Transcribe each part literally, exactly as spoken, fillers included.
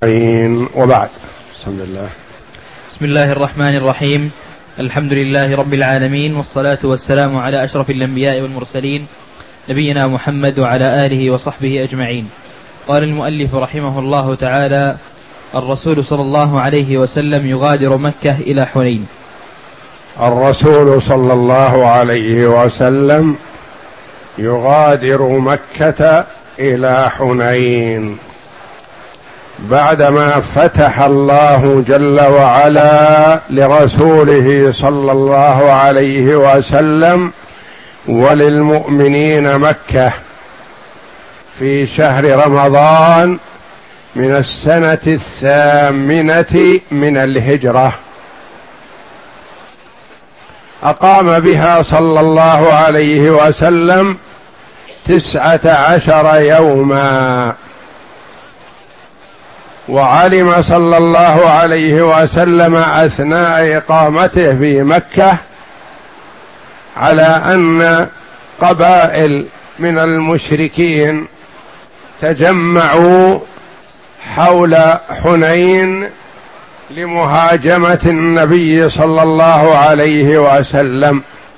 وبعد. بسم الله. بسم الله الرحمن الرحيم. الحمد لله رب العالمين، والصلاة والسلام على أشرف الأنبياء والمرسلين نبينا محمد وعلى آله وصحبه أجمعين. قال المؤلف رحمه الله تعالى: الرسول صلى الله عليه وسلم يغادر مكة إلى حنين. الرسول صلى الله عليه وسلم يغادر مكة إلى حنين بعدما فتح الله جل وعلا لرسوله صلى الله عليه وسلم وللمؤمنين مكة في شهر رمضان من السنة الثامنة من الهجرة. أقام بها صلى الله عليه وسلم تسعة عشر يوما، وعلم صلى الله عليه وسلم أثناء إقامته في مكة على أن قبائل من المشركين تجمعوا حول حنين لمهاجمة النبي صلى الله عليه وسلم،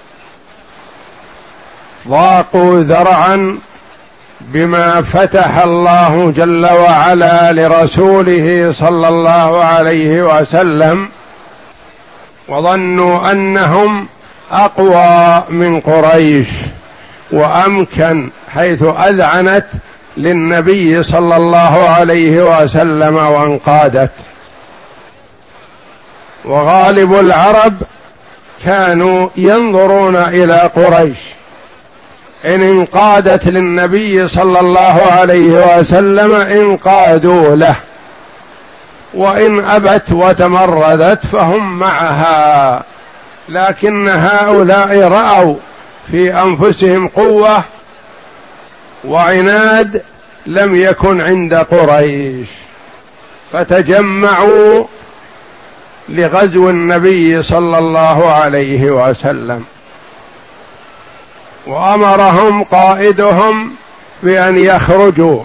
ضاقوا ذرعا بما فتح الله جل وعلا لرسوله صلى الله عليه وسلم، وظنوا أنهم أقوى من قريش وأمكن، حيث أذعنت للنبي صلى الله عليه وسلم وانقادت. وغالب العرب كانوا ينظرون إلى قريش، إن انقادت للنبي صلى الله عليه وسلم انقادوا له، وإن أبت وتمردت فهم معها، لكن هؤلاء رأوا في أنفسهم قوة وعناد لم يكن عند قريش، فتجمعوا لغزو النبي صلى الله عليه وسلم. وأمرهم قائدهم بأن يخرجوا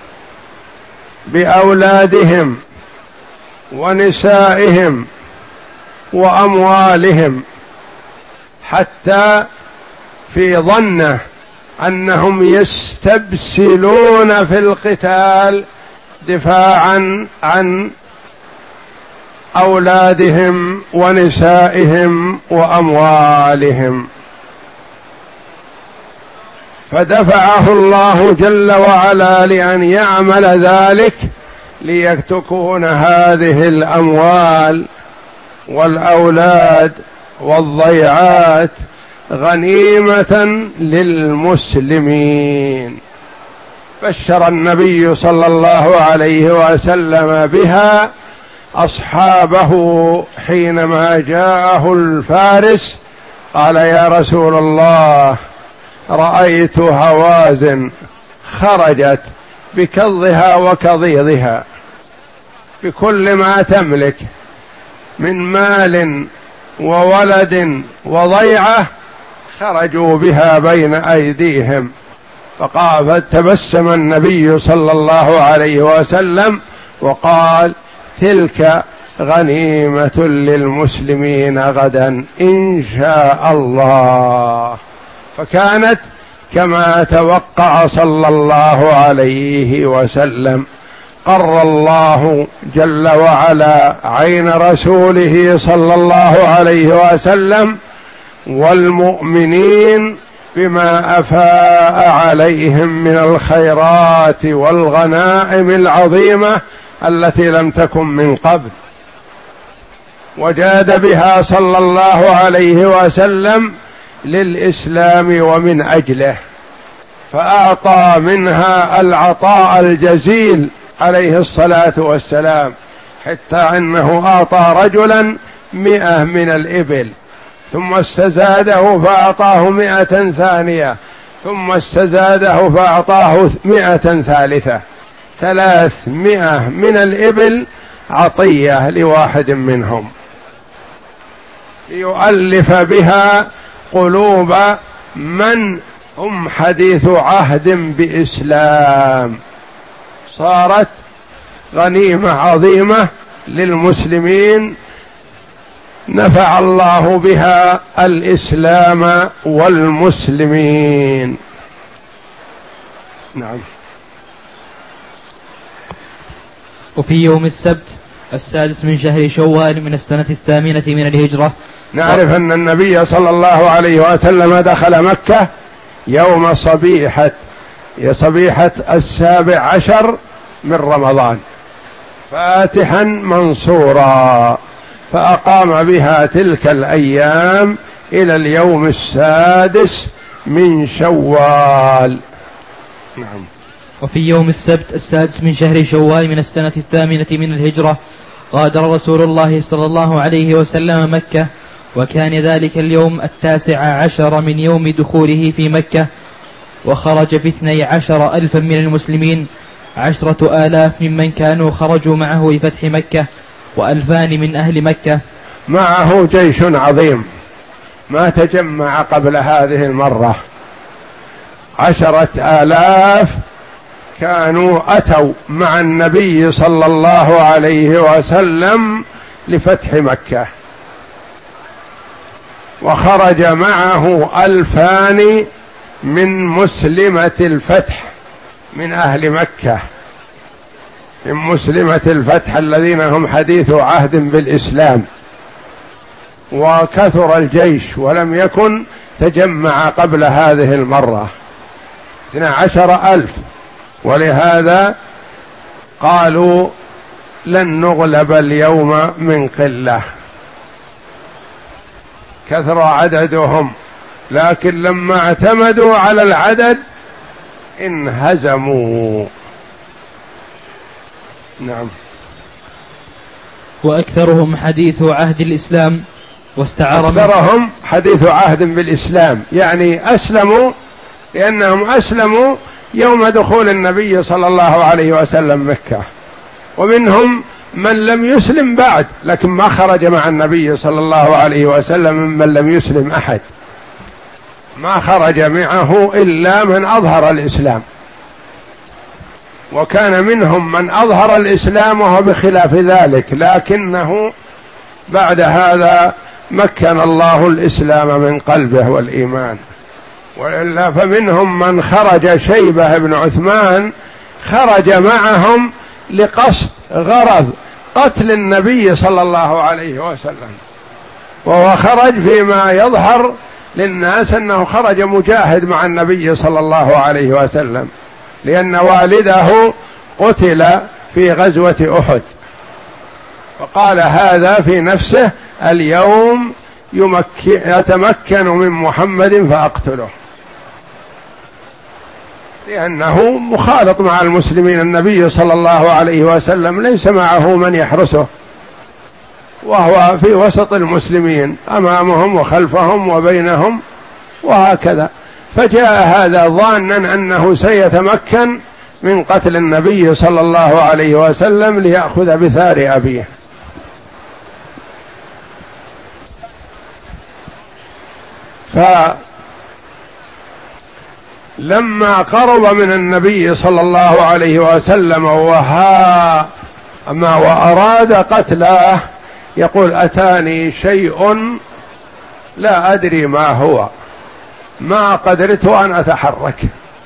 بأولادهم ونسائهم وأموالهم، حتى في ظنه أنهم يستبسلون في القتال دفاعا عن أولادهم ونسائهم وأموالهم. فدفعه الله جل وعلا لأن يعمل ذلك ليتكون هذه الأموال والأولاد والضيعات غنيمة للمسلمين. بشر النبي صلى الله عليه وسلم بها أصحابه حينما جاءه الفارس، قال: يا رسول الله، رأيت هوازن خرجت بكظها وكظيظها بكل ما تملك من مال وولد وضيعة، خرجوا بها بين أيديهم. فقال فتبسم النبي صلى الله عليه وسلم وقال: تلك غنيمة للمسلمين غدا إن شاء الله. فكانت كما توقع صلى الله عليه وسلم. قر الله جل وعلا عين رسوله صلى الله عليه وسلم والمؤمنين بما أفاء عليهم من الخيرات والغنائم العظيمة التي لم تكن من قبل، وجاد بها صلى الله عليه وسلم للإسلام ومن أجله، فأعطى منها العطاء الجزيل عليه الصلاة والسلام، حتى أنه أعطى رجلا مئة من الإبل، ثم استزاده فأعطاه مئة ثانية، ثم استزاده فأعطاه مئة ثالثة، ثلاثمائة من الإبل عطية لواحد منهم، ليؤلف بها قلوب من هم حديث عهد بإسلام. صارت غنيمة عظيمة للمسلمين نفع الله بها الإسلام والمسلمين. نعم. وفي يوم السبت السادس من شهر شوال من السنة الثامنة من الهجرة نعرف أن النبي صلى الله عليه وسلم دخل مكة يوم صبيحة صبيحة السابع عشر من رمضان فاتحا منصورا، فأقام بها تلك الأيام إلى اليوم السادس من شوال. نعم. وفي يوم السبت السادس من شهر شوال من السنة الثامنة من الهجرة غادر رسول الله صلى الله عليه وسلم مكة، وكان ذلك اليوم التاسع عشر من يوم دخوله في مكة، وخرج في اثني عشر ألفا من المسلمين، عشرة آلاف ممن كانوا خرجوا معه لفتح مكة، وألفان من أهل مكة. معه جيش عظيم ما تجمع قبل هذه المرة، عشرة آلاف كانوا أتوا مع النبي صلى الله عليه وسلم لفتح مكة، وخرج معه ألفان من مسلمة الفتح من أهل مكة، من مسلمة الفتح الذين هم حديث عهد بالإسلام، وكثر الجيش ولم يكن تجمع قبل هذه المرة اثنا عشر ألف، ولهذا قالوا لن نغلب اليوم من قلة، كثر عددهم، لكن لما اعتمدوا على العدد انهزموا. نعم. وأكثرهم حديث عهد الإسلام، واستعار أكثرهم حديث عهد بالإسلام، يعني أسلموا لأنهم أسلموا يوم دخول النبي صلى الله عليه وسلم مكة، ومنهم من لم يسلم بعد لكن ما خرج مع النبي صلى الله عليه وسلم ممن لم يسلم أحد، ما خرج معه إلا من أظهر الإسلام، وكان منهم من أظهر الإسلام وهو بخلاف ذلك، لكنه بعد هذا مكن الله الإسلام من قلبه والإيمان. وإلا فمنهم من خرج شيبة بن عثمان خرج معهم لقصد غرض قتل النبي صلى الله عليه وسلم، وهو خرج فيما يظهر للناس أنه خرج مجاهد مع النبي صلى الله عليه وسلم، لأن والده قتل في غزوة أحد، فقال هذا في نفسه اليوم يتمكن من محمد فأقتله، لأنه مخالط مع المسلمين. النبي صلى الله عليه وسلم ليس معه من يحرسه، وهو في وسط المسلمين أمامهم وخلفهم وبينهم وهكذا، فجاء هذا ظانا أنه سيتمكن من قتل النبي صلى الله عليه وسلم ليأخذ بثار أبيه. فلما قرب من النبي صلى الله عليه وسلم وها ما وأراد قتله يقول أتاني شيء لا أدري ما هو، ما قدرت أن أتحرك،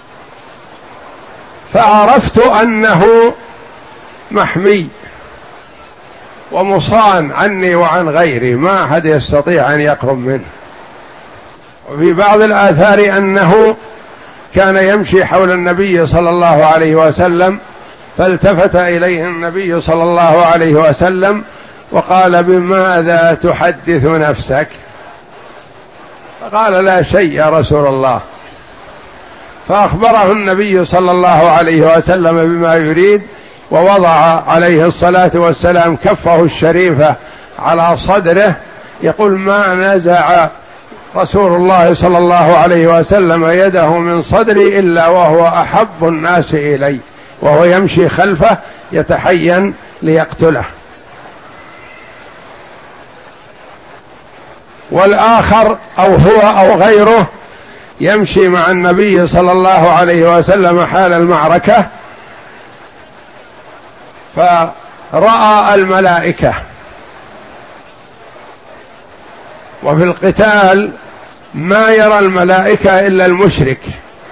فعرفت أنه محمي ومصان عني وعن غيري، ما أحد يستطيع أن يقرب منه. وفي بعض الآثار أنه كان يمشي حول النبي صلى الله عليه وسلم، فالتفت إليه النبي صلى الله عليه وسلم وقال بماذا تحدث نفسك؟ فقال لا شيء يا رسول الله، فأخبره النبي صلى الله عليه وسلم بما يريد، ووضع عليه الصلاة والسلام كفه الشريفة على صدره، يقول ما نزع رسول الله صلى الله عليه وسلم يده من صدري إلا وهو أحب الناس إلي، وهو يمشي خلفه يتحين ليقتله. والآخر أو هو أو غيره يمشي مع النبي صلى الله عليه وسلم حال المعركة، فرأى الملائكة. وفي القتال ما يرى الملائكة إلا المشرك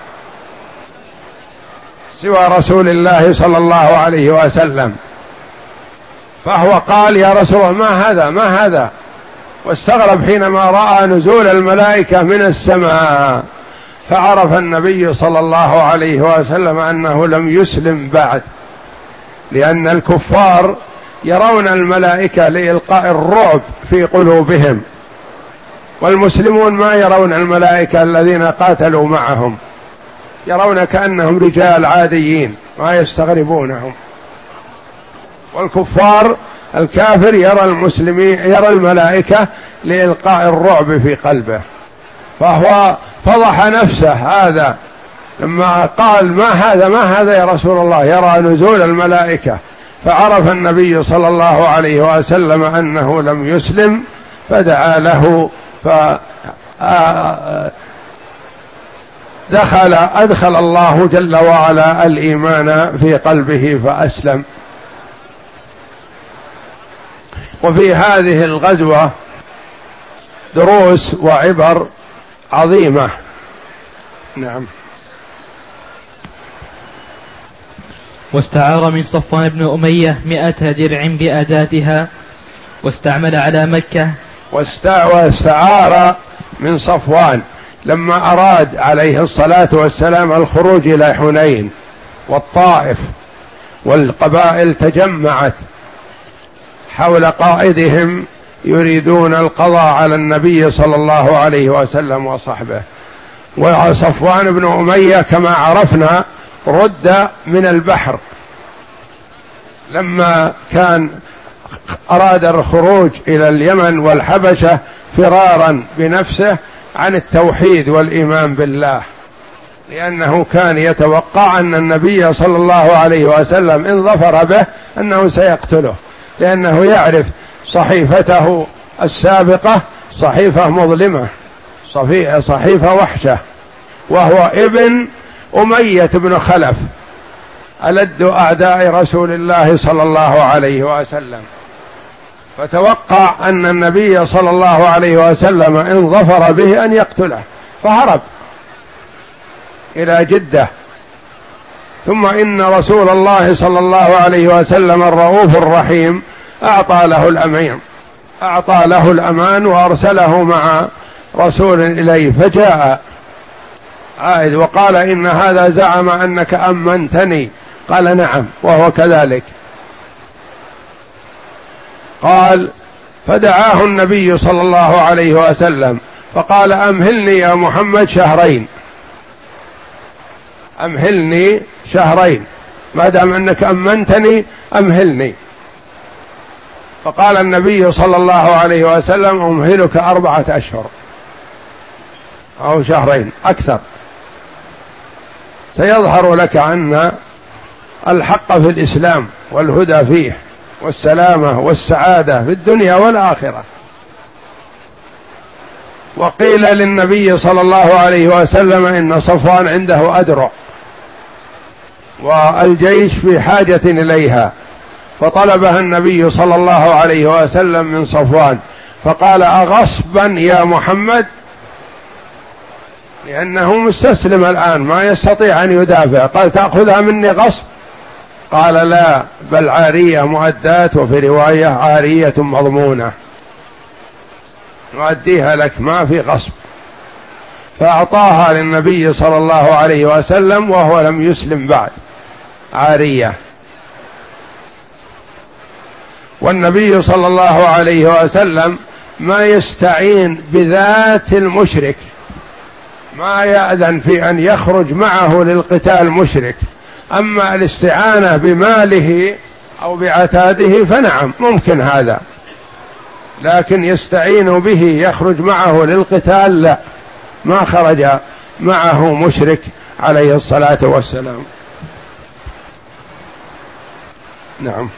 سوى رسول الله صلى الله عليه وسلم، فهو قال يا رسول الله ما هذا ما هذا، واستغرب حينما رأى نزول الملائكة من السماء، فعرف النبي صلى الله عليه وسلم أنه لم يسلم بعد، لأن الكفار يرون الملائكة لإلقاء الرعب في قلوبهم، والمسلمون ما يرون الملائكة الذين قاتلوا معهم، يرون كأنهم رجال عاديين ما يستغربونهم. والكفار الكافر يرى المسلمين يرى الملائكة لإلقاء الرعب في قلبه، فهو فضح نفسه هذا لما قال ما هذا ما هذا يا رسول الله، يرى نزول الملائكة، فعرف النبي صلى الله عليه وسلم أنه لم يسلم، فدعا له فدخل أدخل الله جل وعلا الإيمان في قلبه فأسلم. وفي هذه الغزوة دروس وعبر عظيمة. نعم. واستعار من صفوان بن أمية مئة درع بأداتها واستعمل على مكة. واستعار من صفوان لما أراد عليه الصلاة والسلام الخروج إلى حنين والطائف، والقبائل تجمعت حول قائدهم يريدون القضاء على النبي صلى الله عليه وسلم وصحبه. وصفوان بن أمية كما عرفنا رد من البحر لما كان أراد الخروج إلى اليمن والحبشة فرارا بنفسه عن التوحيد والإيمان بالله، لأنه كان يتوقع أن النبي صلى الله عليه وسلم إن ظفر به أنه سيقتله، لأنه يعرف صحيفته السابقة صحيفة مظلمة صحيفة وحشة، وهو ابن أمية بن خلف ألد أعداء رسول الله صلى الله عليه وسلم، فتوقع أن النبي صلى الله عليه وسلم إن ظفر به أن يقتله، فهرب إلى جدة. ثم إن رسول الله صلى الله عليه وسلم الرؤوف الرحيم أعطى له الأمان أعطى له الأمان وأرسله مع رسول إليه، فجاء عائد وقال إن هذا زعم أنك أمنتني، قال نعم وهو كذلك. قال فدعاه النبي صلى الله عليه وسلم فقال أمهلني يا محمد شهرين، أمهلني شهرين ما دام أنك أمنتني أمهلني. فقال النبي صلى الله عليه وسلم أمهلك أربعة أشهر أو شهرين أكثر، سيظهر لك أن الحق في الإسلام والهدى فيه والسلامة والسعادة في الدنيا والآخرة. وقيل للنبي صلى الله عليه وسلم إن صفوان عنده أدرع والجيش في حاجة إليها، فطلبها النبي صلى الله عليه وسلم من صفوان، فقال أغصبا يا محمد، لأنه مستسلم الآن ما يستطيع أن يدافع، قال تأخذها مني غصب؟ قال لا، بل عارية مؤدات، وفي رواية عارية مضمونة، نؤديها لك ما في غصب. فأعطاها للنبي صلى الله عليه وسلم وهو لم يسلم بعد، عارية. والنبي صلى الله عليه وسلم ما يستعين بذات المشرك، ما يأذن في أن يخرج معه للقتال مشرك. أما الاستعانة بماله أو بعتاده فنعم ممكن هذا، لكن يستعين به يخرج معه للقتال لا، ما خرج معه مشرك عليه الصلاة والسلام. نعم.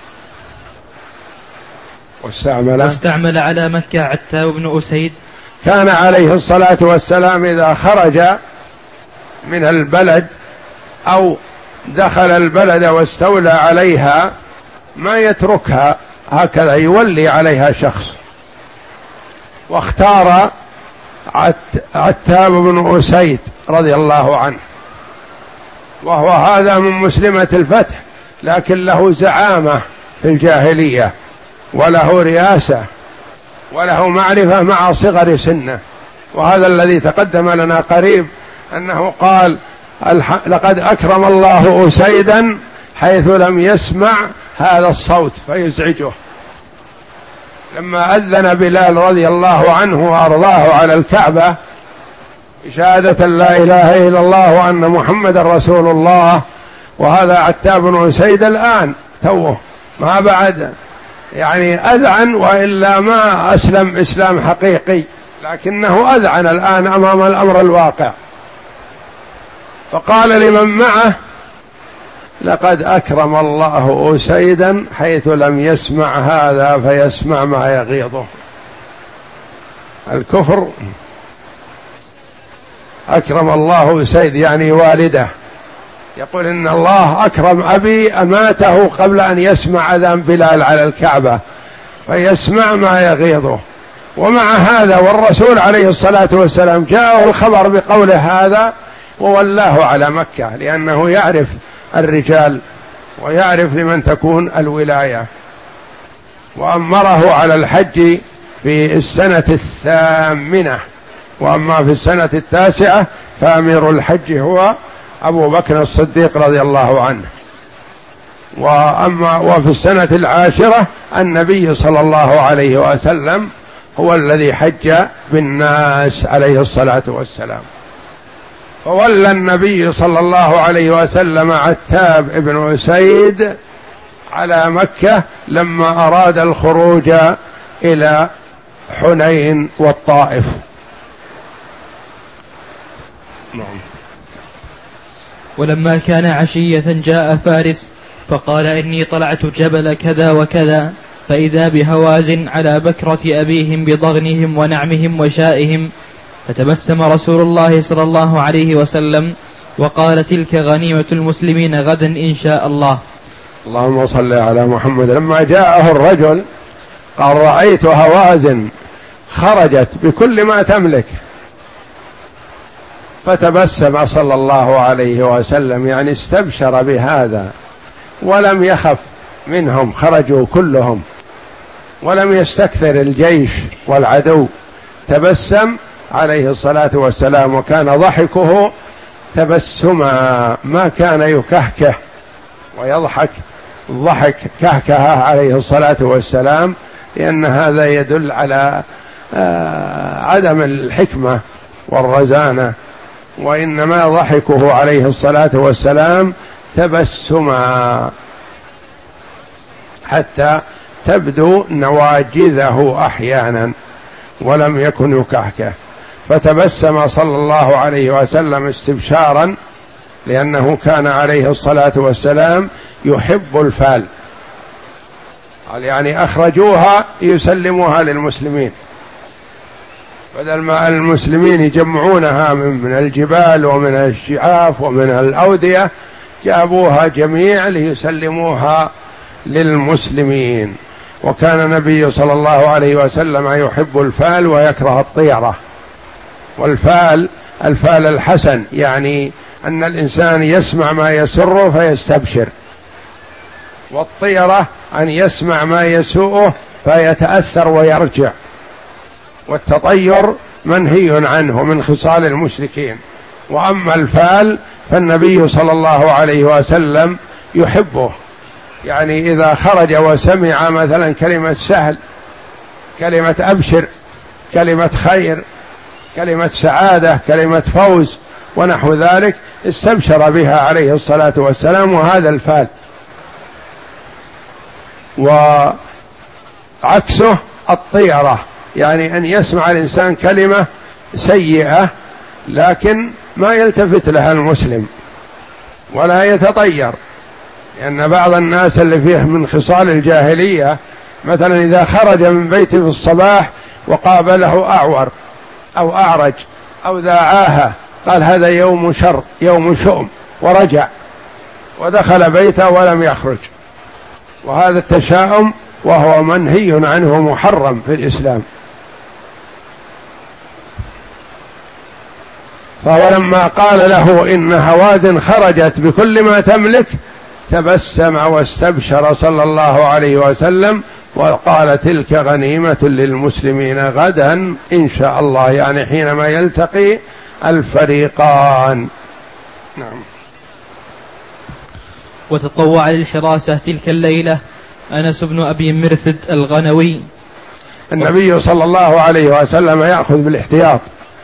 واستعمل واستعمل على مكة عتاب بن أسيد. كان عليه الصلاة والسلام إذا خرج من البلد أو دخل البلد واستولى عليها ما يتركها هكذا، يولي عليها شخص. واختار عتاب بن أسيد رضي الله عنه، وهو هذا من مسلمة الفتح، لكن له زعامة في الجاهلية وله رياسة وله معرفة مع صغر سنه. وهذا الذي تقدم لنا قريب أنه قال لقد أكرم الله أسيدا حيث لم يسمع هذا الصوت فيزعجه. لما أذن بلال رضي الله عنه وأرضاه على الكعبة بشهادة لا إله إلا الله وأن محمد رسول الله، وهذا عتاب بن أسيد الآن توه ما بعد يعني أذعن، وإلا ما أسلم إسلام حقيقي، لكنه أذعن الآن أمام الأمر الواقع. فقال لمن معه لقد أكرم الله أسيدا حيث لم يسمع هذا فيسمع ما يغيظه. الكفر أكرم الله أسيد يعني والده، يقول إن الله أكرم أبي أماته قبل أن يسمع أذان بلال على الكعبة فيسمع ما يغيظه. ومع هذا والرسول عليه الصلاة والسلام جاءه الخبر بقوله هذا وولاه على مكة، لأنه يعرف الرجال ويعرف لمن تكون الولاية. وأمره على الحج في السنة الثامنة، وأما في السنة التاسعة فأمير الحج هو أبو بكر الصديق رضي الله عنه. وأما وفي السنة العاشرة النبي صلى الله عليه وسلم هو الذي حج بالناس عليه الصلاة والسلام. فولى النبي صلى الله عليه وسلم عتاب بن أسيد على مكة لما أراد الخروج إلى حنين والطائف. ولما كان عشية جاء فارس فقال إني طلعت جبل كذا وكذا فإذا بهوازن على بكرة أبيهم بضغنهم ونعمهم وشائهم، فتبسم رسول الله صلى الله عليه وسلم وقال تلك غنيمة المسلمين غدا إن شاء الله. اللهم صل على محمد. لما جاءه الرجل قال رأيت هوازن خرجت بكل ما تملك، فتبسم صلى الله عليه وسلم يعني استبشر بهذا ولم يخف منهم، خرجوا كلهم ولم يستكثر الجيش والعدو. تبسم عليه الصلاة والسلام وكان ضحكه تبسما، ما كان يكهكه ويضحك ضحك كهكه عليه الصلاة والسلام، لأن هذا يدل على عدم الحكمة والرزانة، وإنما ضحكه عليه الصلاة والسلام تبسما حتى تبدو نواجذه أحيانا ولم يكن يكهكه. فتبسم صلى الله عليه وسلم استبشارا، لأنه كان عليه الصلاة والسلام يحب الفال، يعني أخرجوها يسلموها للمسلمين، بدل ما المسلمين يجمعونها من الجبال ومن الشعاف ومن الأودية جابوها جميع ليسلموها للمسلمين. وكان النبي صلى الله عليه وسلم يحب الفال ويكره الطيرة. والفال الفال الحسن، يعني أن الإنسان يسمع ما يسره فيستبشر، والطيرة أن يسمع ما يسوءه فيتأثر ويرجع. والتطير منهي عنه من خصال المشركين. وأما الفال فالنبي صلى الله عليه وسلم يحبه، يعني إذا خرج وسمع مثلا كلمة سهل، كلمة أبشر، كلمة خير، كلمة سعادة، كلمة فوز ونحو ذلك استبشر بها عليه الصلاة والسلام، وهذا الفال. وعكسه الطيرة، يعني أن يسمع الإنسان كلمة سيئة لكن ما يلتفت لها المسلم ولا يتطير، لأن بعض الناس اللي فيه من خصال الجاهلية مثلا إذا خرج من بيته في الصباح وقابله أعور أو أعرج أو ذا عاهة قال هذا يوم شر يوم شؤم، ورجع ودخل بيته ولم يخرج، وهذا التشاؤم وهو منهي عنه محرم في الإسلام. فهو لما قال له إن هواد خرجت بكل ما تملك تبسم واستبشر صلى الله عليه وسلم وقال تلك غنيمة للمسلمين غدا إن شاء الله، يعني حينما يلتقي الفريقان. نعم. وتطوع للحراسة تلك الليلة أنس بن أبي مرثد الغنوي. النبي صلى الله عليه وسلم يأخذ بالاحتياط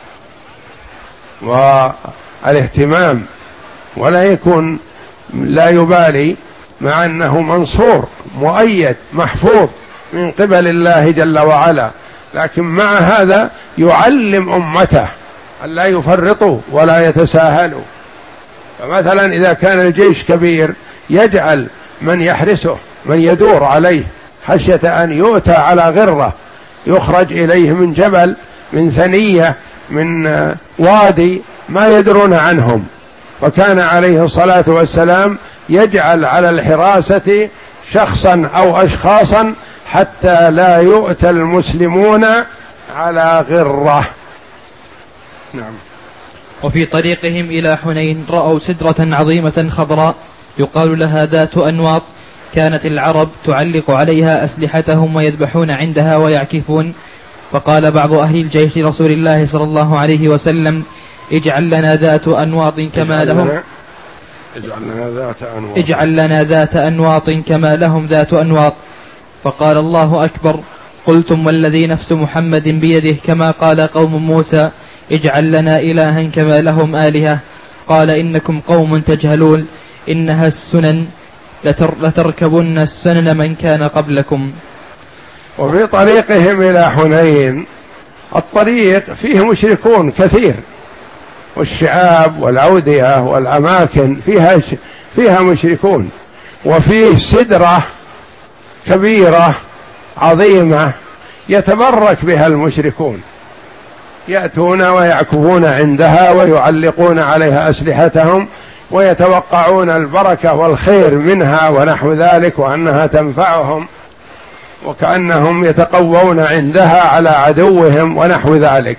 والاهتمام، ولا يكون لا يبالي، مع أنه منصور مؤيد محفوظ من قبل الله جل وعلا، لكن مع هذا يعلم أمته أن لا يفرطوا ولا يتساهلوا. فمثلا إذا كان الجيش كبير يجعل من يحرسه من يدور عليه خشية أن يؤتى على غرة يخرج إليه من جبل من ثنية من وادي ما يدرون عنهم، فكان عليه الصلاة والسلام يجعل على الحراسة شخصا أو أشخاصا حتى لا يؤتى المسلمون على غرة. نعم. وفي طريقهم إلى حنين رأوا سدرة عظيمة خضراء يقال لها ذات أنواط، كانت العرب تعلق عليها أسلحتهم ويذبحون عندها ويعكفون. فقال بعض أهل الجيش لرسول الله صلى الله عليه وسلم اجعل لنا ذات أنواط كما لهم اجعل لنا ذات أنواط اجعل لنا ذات أنواط كما لهم ذات أنواط. فقال الله أكبر. قلتم والذي نفس محمد بيده كما قال قوم موسى اجعل لنا إلها كما لهم آلهة. قال إنكم قوم تجهلون إنها السنن لتر لتركبن السنن من كان قبلكم. وفي طريقهم إلى حنين الطريق فيه مشركون كثير، والشعاب والأودية والأماكن فيها فيها مشركون، وفيه سدرة كبيرة عظيمة يتبرك بها المشركون، يأتون ويعكفون عندها ويعلقون عليها أسلحتهم ويتوقعون البركة والخير منها ونحو ذلك، وأنها تنفعهم، وكأنهم يتقوون عندها على عدوهم ونحو ذلك.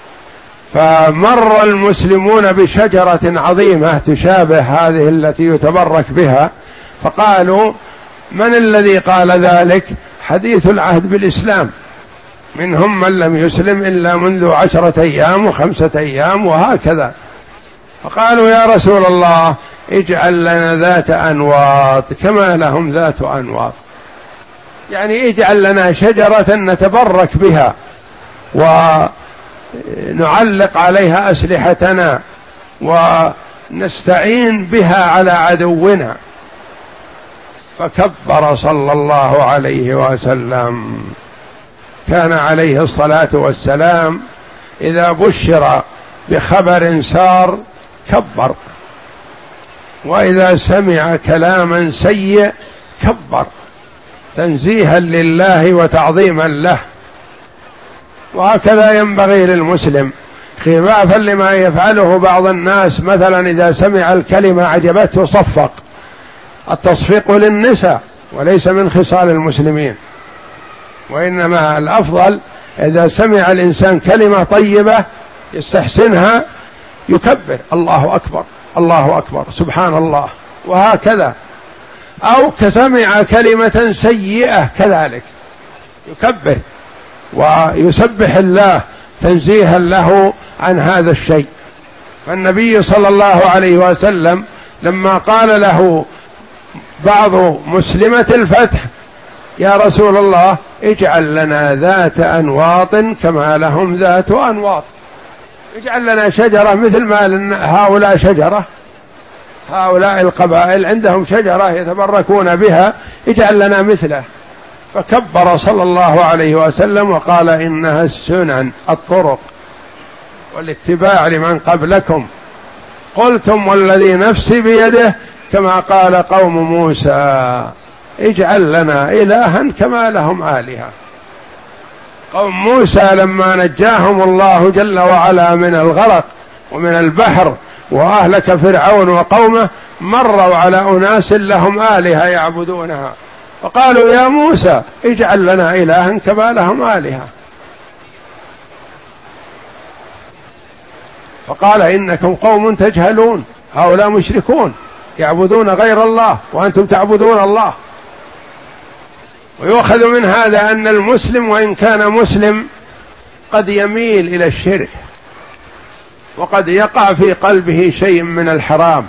فمر المسلمون بشجرة عظيمة تشابه هذه التي يتبرك بها، فقالوا من الذي قال ذلك؟ حديث العهد بالإسلام، منهم من لم يسلم إلا منذ عشرة أيام وخمسة أيام وهكذا. فقالوا يا رسول الله اجعل لنا ذات أنواط كما لهم ذات أنواط، يعني اجعل لنا شجرة نتبرك بها ونعلق عليها أسلحتنا ونستعين بها على عدونا. فكبر صلى الله عليه وسلم. كان عليه الصلاة والسلام إذا بشر بخبر سار كبر، وإذا سمع كلاما سيء كبر تنزيها لله وتعظيما له. وهكذا ينبغي للمسلم، خلافا لما يفعله بعض الناس، مثلا إذا سمع الكلمة عجبته صفق. التصفيق للنساء وليس من خصال المسلمين، وإنما الأفضل إذا سمع الإنسان كلمة طيبة يستحسنها يكبر الله أكبر الله أكبر سبحان الله، وهكذا. أو كسمع كلمة سيئة كذلك يكبر ويسبح الله تنزيها له عن هذا الشيء. فالنبي صلى الله عليه وسلم لما قال له بعض مسلمة الفتح يا رسول الله اجعل لنا ذات أنواط كما لهم ذات أنواط، اجعل لنا شجرة مثل ما هؤلاء شجرة، هؤلاء القبائل عندهم شجرة يتبركون بها، اجعل لنا مثله. فكبر صلى الله عليه وسلم وقال إنها السنن الطرق والاتباع لمن قبلكم. قلتم والذي نفسي بيده كما قال قوم موسى اجعل لنا إلها كما لهم آلهة. قوم موسى لما نجاهم الله جل وعلا من الغرق ومن البحر وأهلك فرعون وقومه مروا على أناس لهم آلهة يعبدونها، فقالوا يا موسى اجعل لنا إلها كما لهم آلهة. فقال إنكم قوم تجهلون، هؤلاء مشركون يعبدون غير الله وأنتم تعبدون الله. ويؤخذ من هذا أن المسلم وإن كان مسلم قد يميل إلى الشرك، وقد يقع في قلبه شيء من الحرام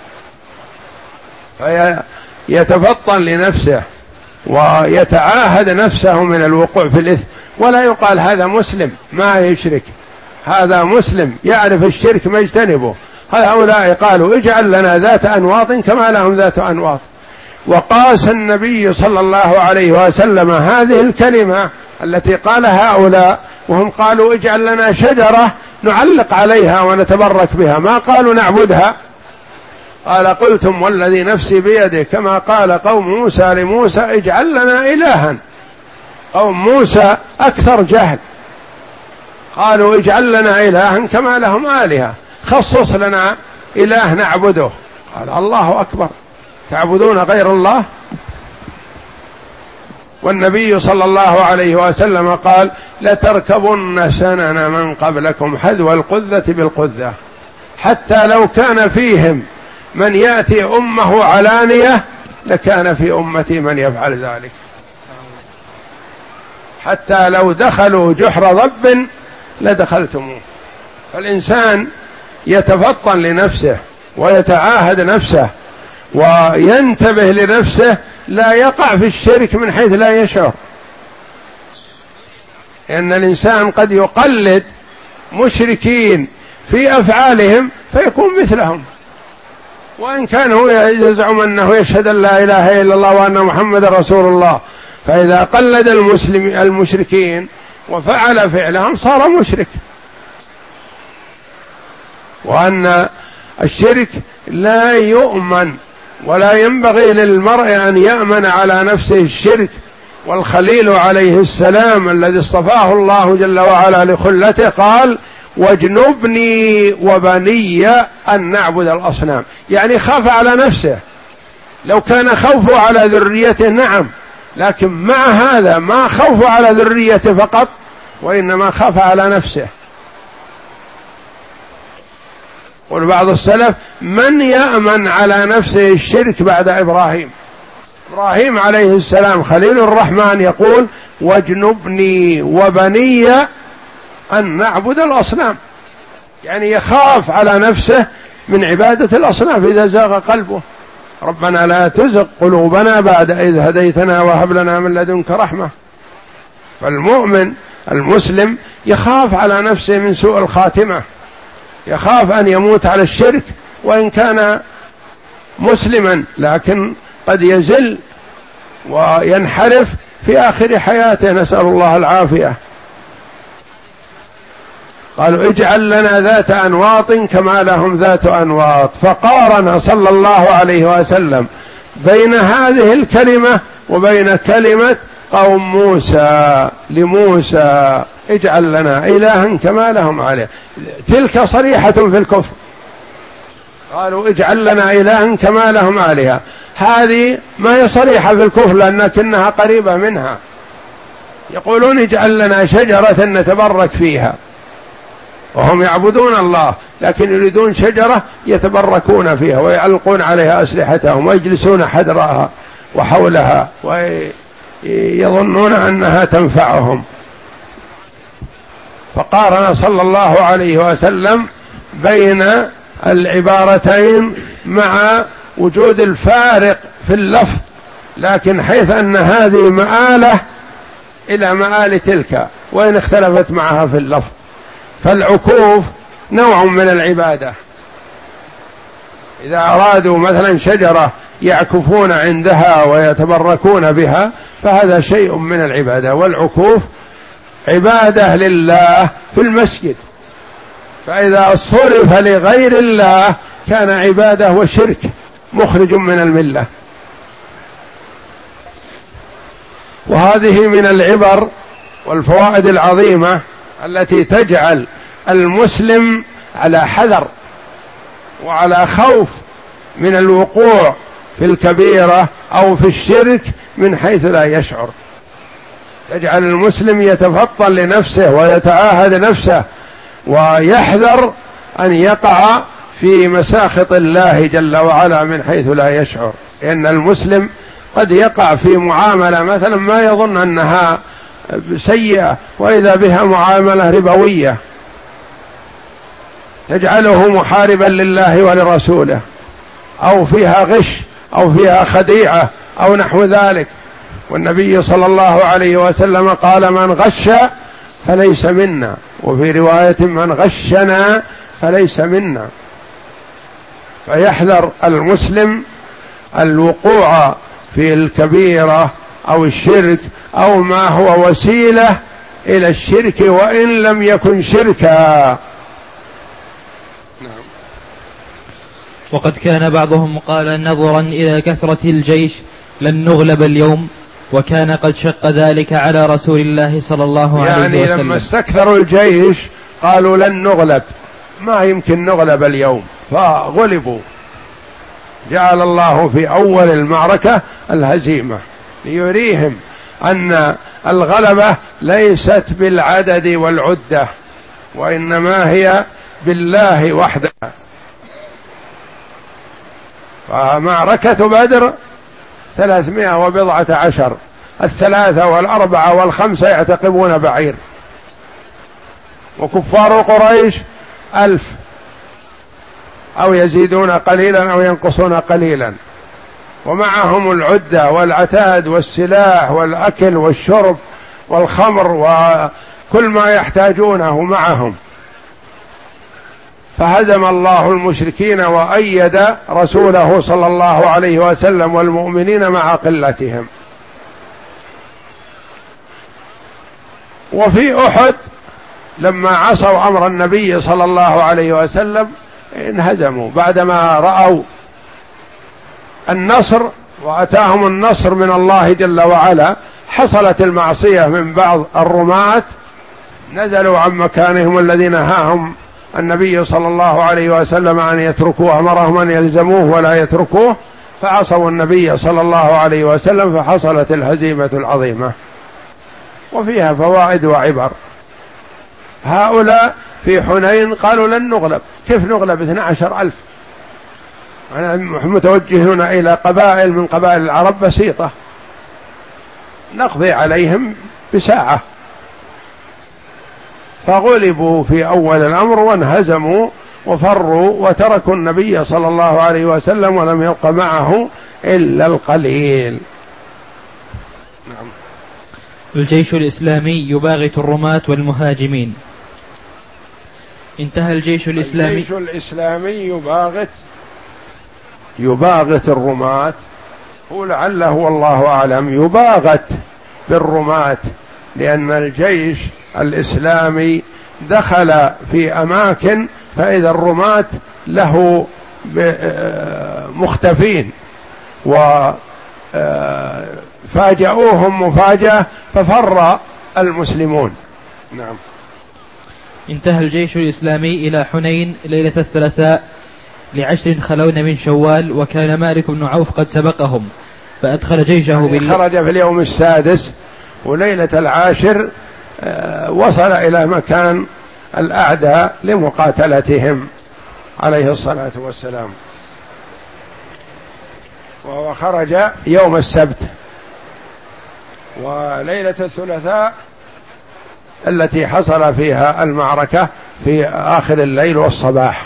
فيتفطن لنفسه ويتعاهد نفسه من الوقوع في الإثم، ولا يقال هذا مسلم ما يشرك، هذا مسلم يعرف الشرك ما يجتنبه. هؤلاء قالوا اجعل لنا ذات أنواط كما لهم ذات أنواط. وقاس النبي صلى الله عليه وسلم هذه الكلمة التي قالها هؤلاء وهم قالوا اجعل لنا شجرة نعلق عليها ونتبرك بها، ما قالوا نعبدها. قال قلتم والذي نفسي بيده كما قال قوم موسى لموسى اجعل لنا إلها. قوم موسى أكثر جهل، قالوا اجعل لنا إلها كما لهم آلهة، خصص لنا إله نعبده. قال الله أكبر، تعبدون غير الله؟ والنبي صلى الله عليه وسلم قال لتركبن سنن من قبلكم حذو القذة بالقذة، حتى لو كان فيهم من يأتي أمه علانية لكان في أمتي من يفعل ذلك. حتى لو دخلوا جحر ضب لدخلتموه. فالإنسان يتفطن لنفسه ويتعاهد نفسه وينتبه لنفسه، لا يقع في الشرك من حيث لا يشعر، لأن الإنسان قد يقلد مشركين في أفعالهم فيكون مثلهم، وإن كان هو يزعم أنه يشهد أن لا إله إلا الله وأن محمد رسول الله، فإذا قلد المسلم المشركين وفعل فعلهم صار مشرك. وأن الشرك لا يؤمن ولا ينبغي للمرء أن يأمن على نفسه الشرك. والخليل عليه السلام الذي اصطفاه الله جل وعلا لخلته قال واجنبني وبني أن نعبد الأصنام، يعني خاف على نفسه. لو كان خوفه على ذريته نعم، لكن مع هذا ما خوف على ذريته فقط، وإنما خاف على نفسه. والبعض السلف من يأمن على نفسه الشرك بعد إبراهيم؟ إبراهيم عليه السلام خليل الرحمن يقول واجنبني وبني أن نعبد الأصنام، يعني يخاف على نفسه من عبادة الأصنام إذا زاغ قلبه. ربنا لا تزغ قلوبنا بعد إذ هديتنا وهب لنا من لدنك رحمة. فالمؤمن المسلم يخاف على نفسه من سوء الخاتمة، يخاف أن يموت على الشرك وإن كان مسلما، لكن قد يزل وينحرف في آخر حياته، نسأل الله العافية. قالوا اجعل لنا ذات أنواط كما لهم ذات أنواط. فقارن صلى الله عليه وسلم بين هذه الكلمة وبين كلمة قوم موسى لموسى اجعل لنا إلها كما لهم عليه. تلك صريحة في الكفر، قالوا اجعل لنا إلها كما لهم آلهة، هذه ما هي صريحة في الكفر لأنها قريبة منها. يقولون اجعل لنا شجرة نتبرك فيها، وهم يعبدون الله لكن يريدون شجرة يتبركون فيها ويعلقون عليها أسلحتهم ويجلسون حذرها وحولها ويظنون أنها تنفعهم. فقارن صلى الله عليه وسلم بين العبارتين مع وجود الفارق في اللفظ، لكن حيث أن هذه مآلة إلى مآل تلك وإن اختلفت معها في اللفظ. فالعكوف نوع من العبادة، إذا أرادوا مثلا شجرة يعكفون عندها ويتبركون بها فهذا شيء من العبادة. والعكوف عبادة لله في المسجد، فإذا صرف لغير الله كان عبادة وشرك مخرج من الملة. وهذه من العبر والفوائد العظيمة التي تجعل المسلم على حذر وعلى خوف من الوقوع في الكبيرة أو في الشرك من حيث لا يشعر، يجعل المسلم يتفطن لنفسه ويتعاهد نفسه ويحذر أن يقع في مساخط الله جل وعلا من حيث لا يشعر، لأن المسلم قد يقع في معاملة مثلا ما يظن أنها سيئة وإذا بها معاملة ربوية تجعله محاربا لله ولرسوله، أو فيها غش أو فيها خديعة أو نحو ذلك. والنبي صلى الله عليه وسلم قال: من غش فليس منا، وفي رواية: من غشنا فليس منا. فيحذر المسلم الوقوع في الكبيرة أو الشرك أو ما هو وسيلة إلى الشرك وإن لم يكن شركا. نعم. وقد كان بعضهم قال: نظرا إلى كثرة الجيش لن نغلب اليوم، وكان قد شق ذلك على رسول الله صلى الله عليه يعني وسلم. يعني لما استكثروا الجيش قالوا لن نغلب، ما يمكن نغلب اليوم، فغلبوا. جعل الله في أول المعركة الهزيمة ليريهم أن الغلبة ليست بالعدد والعدة، وإنما هي بالله وحده. فمعركة بدر ثلاثمائة وبضعة عشر، الثلاثة والأربعة والخمسة يعتقبون بعير، وكفار قريش ألف أو يزيدون قليلا أو ينقصون قليلا، ومعهم العدة والعتاد والسلاح والأكل والشرب والخمر وكل ما يحتاجونه معهم. فهزم الله المشركين وأيد رسوله صلى الله عليه وسلم والمؤمنين مع قلتهم. وفي أحد لما عصوا أمر النبي صلى الله عليه وسلم انهزموا بعدما رأوا النصر وأتاهم النصر من الله جل وعلا. حصلت المعصية من بعض الرماة، نزلوا عن مكانهم الذي نهاهم النبي صلى الله عليه وسلم أن يتركوه، أمرهم أن يلزموه ولا يتركوه، فعصوا النبي صلى الله عليه وسلم، فحصلت الهزيمة العظيمة. وفيها فوائد وعبر. هؤلاء في حنين قالوا لن نغلب، كيف نغلب اثني عشر ألف؟ متوجهون إلى قبائل من قبائل العرب بسيطة نقضي عليهم بساعة. فغلبوا في أول الأمر وانهزموا وفروا وتركوا النبي صلى الله عليه وسلم ولم يبق معه إلا القليل. نعم. الجيش الإسلامي يباغت الرماة والمهاجمين. انتهى الجيش الإسلامي الجيش الإسلامي يباغت يباغت الرماة، هو لعله والله أعلم يباغت بالرماة، لأن الجيش الإسلامي دخل في أماكن فإذا الرماة له مختفين وفاجأوهم مفاجأة ففر المسلمون. نعم. انتهى الجيش الإسلامي إلى حنين ليلة الثلاثاء لعشر خلون من شوال، وكان مالك بن عوف قد سبقهم فأدخل جيشه يعني بالله. خرج في اليوم السادس وليلة العاشر وصل إلى مكان الأعداء لمقاتلتهم عليه الصلاة والسلام، وهو خرج يوم السبت. وليلة الثلاثاء التي حصل فيها المعركة في آخر الليل والصباح.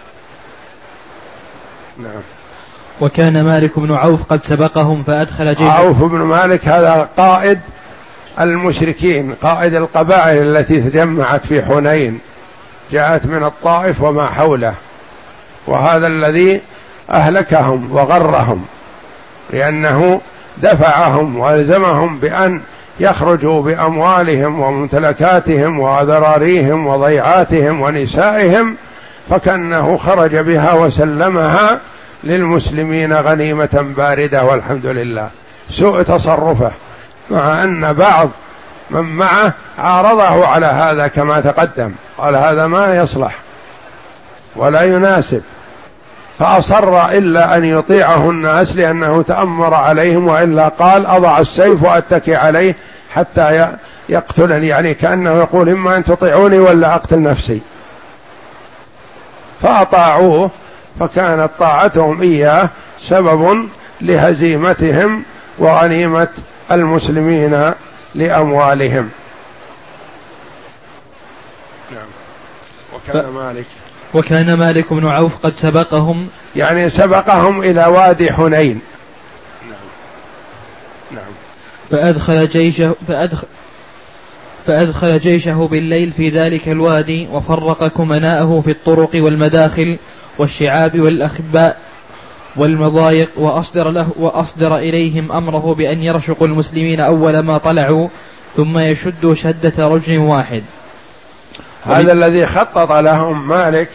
نعم. وكان مالك بن عوف قد سبقهم فأدخل جيشه. عوف بن مالك هذا قائد المشركين، قائد القبائل التي تجمعت في حنين، جاءت من الطائف وما حوله، وهذا الذي أهلكهم وغرهم، لأنه دفعهم والزمهم بأن يخرجوا بأموالهم وممتلكاتهم وذراريهم وضيعاتهم ونسائهم، فكأنه خرج بها وسلمها للمسلمين غنيمة باردة والحمد لله. سوء تصرفه، مع أن بعض من معه عارضه على هذا كما تقدم، قال هذا ما يصلح ولا يناسب، فأصر إلا أن يطيعه الناس لأنه تأمر عليهم، وإلا قال أضع السيف وأتكي عليه حتى يقتلني، يعني كأنه يقول إما أن تطيعوني ولا أقتل نفسي. فأطاعوه، فكانت طاعتهم إياه سبب لهزيمتهم وغنيمة المسلمين لأموالهم. نعم. وكان ف... مالك وكان مالك بن عوف قد سبقهم، يعني سبقهم إلى وادي حنين. نعم. نعم. فأدخل جيشه فأدخل فأدخل جيشه بالليل في ذلك الوادي، وفرق كمناءه في الطرق والمداخل والشعاب والأخباء والمضايق، وأصدر, له وأصدر إليهم أمره بأن يرشقوا المسلمين أول ما طلعوا ثم يشدوا شدة رجل واحد. هذا الذي خطط لهم مالك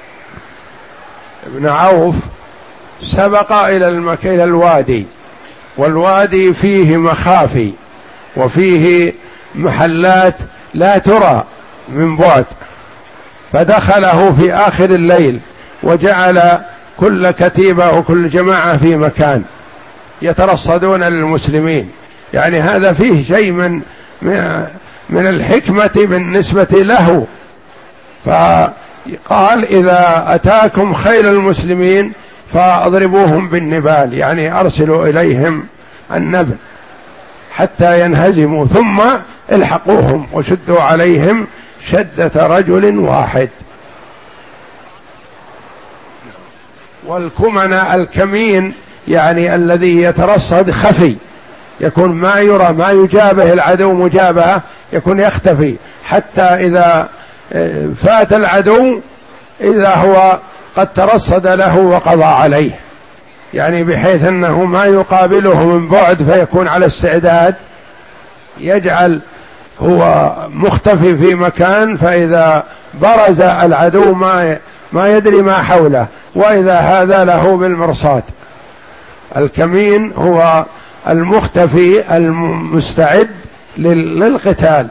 بن عوف سبق إلى المكان إلى الوادي، والوادي فيه مخافي وفيه محلات لا ترى من بعد، فدخله في آخر الليل وجعل كل كتيبة وكل جماعة في مكان يترصدون للمسلمين. يعني هذا فيه شيء من من الحكمة بالنسبة له. فقال إذا أتاكم خيل المسلمين فاضربوهم بالنبال، يعني أرسلوا إليهم النبل حتى ينهزموا، ثم الحقوهم وشدوا عليهم شدة رجل واحد. والكمن الكمين يعني الذي يترصد خفي، يكون ما يرى، ما يجابه العدو مجابهة، يكون يختفي حتى إذا فات العدو إذا هو قد ترصد له وقضى عليه، يعني بحيث أنه ما يقابله من بعد فيكون على استعداد، يجعل هو مختفي في مكان، فإذا برز العدو ما ما يدري ما حوله، وإذا هذا له بالمرصاد. الكمين هو المختفي المستعد للقتال.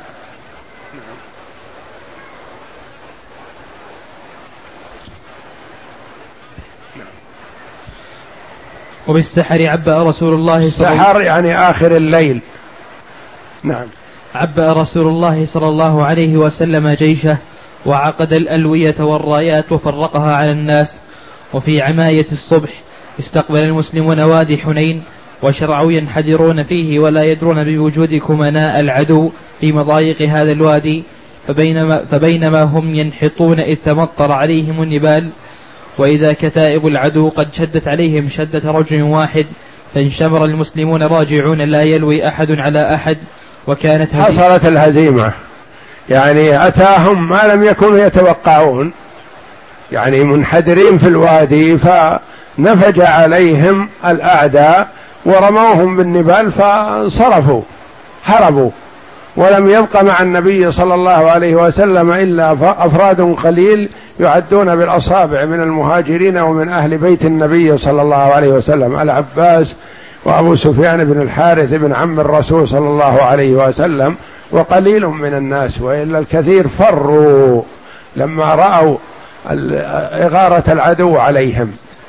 وبالسحر عبأ رسول الله صلى الله السحر يعني آخر الليل. نعم. عبأ رسول الله صلى الله عليه وسلم جيشه، وعقد الألوية والرايات وفرقها على الناس. وفي عماية الصبح استقبل المسلمون وادي حنين، وشرعوا ينحدرون فيه ولا يدرون بوجود كمناء العدو في مضايق هذا الوادي. فبينما, فبينما هم ينحطون إذ تمطر عليهم النبال، وإذا كتائب العدو قد شدت عليهم شدة رجل واحد، فانشمر المسلمون راجعون لا يلوي أحد على أحد. وكانت حصلت الهزيمة، يعني أتاهم ما لم يكونوا يتوقعون، يعني منحدرين في الوادي فنفج عليهم الأعداء ورموهم بالنبال فانصرفوا هربوا، ولم يبق مع النبي صلى الله عليه وسلم إلا أفراد قليل يعدون بالأصابع من المهاجرين ومن أهل بيت النبي صلى الله عليه وسلم، العباس وأبو سفيان بن الحارث بن عم الرسول صلى الله عليه وسلم، وقليل من الناس، وإلا الكثير فروا لما رأوا إغارة العدو عليهم.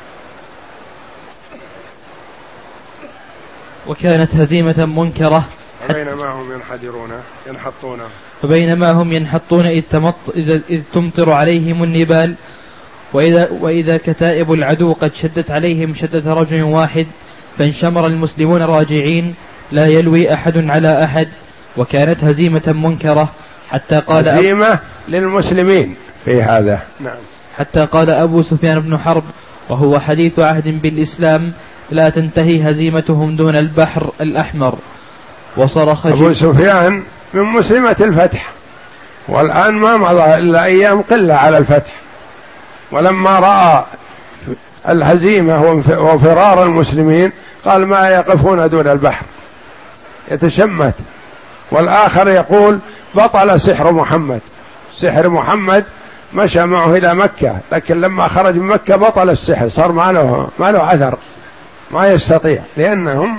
وكانت هزيمة منكرة. وبينما هم ينحدرون ينحطون فبينما هم ينحطون إذ, تمط إذ, إذ تمطر عليهم النبال، وإذا, وإذا كتائب العدو قد شدت عليهم شدة رجل واحد، فانشمر المسلمون راجعين لا يلوي أحد على أحد. وكانت هزيمة منكرة حتى قال هزيمة للمسلمين في هذا. نعم. حتى قال أبو سفيان بن حرب وهو حديث عهد بالإسلام: لا تنتهي هزيمتهم دون البحر الأحمر. وصرخ أبو سفيان من مسلمة الفتح، والآن ما مضى إلا أيام قلة على الفتح، ولما رأى الهزيمة وفرار المسلمين قال: ما يقفون دون البحر، يتشمت. والآخر يقول: بطل سحر محمد، سحر محمد مشى معه إلى مكة، لكن لما خرج من مكة بطل السحر، صار ما له ما له أثر، ما يستطيع، لأنهم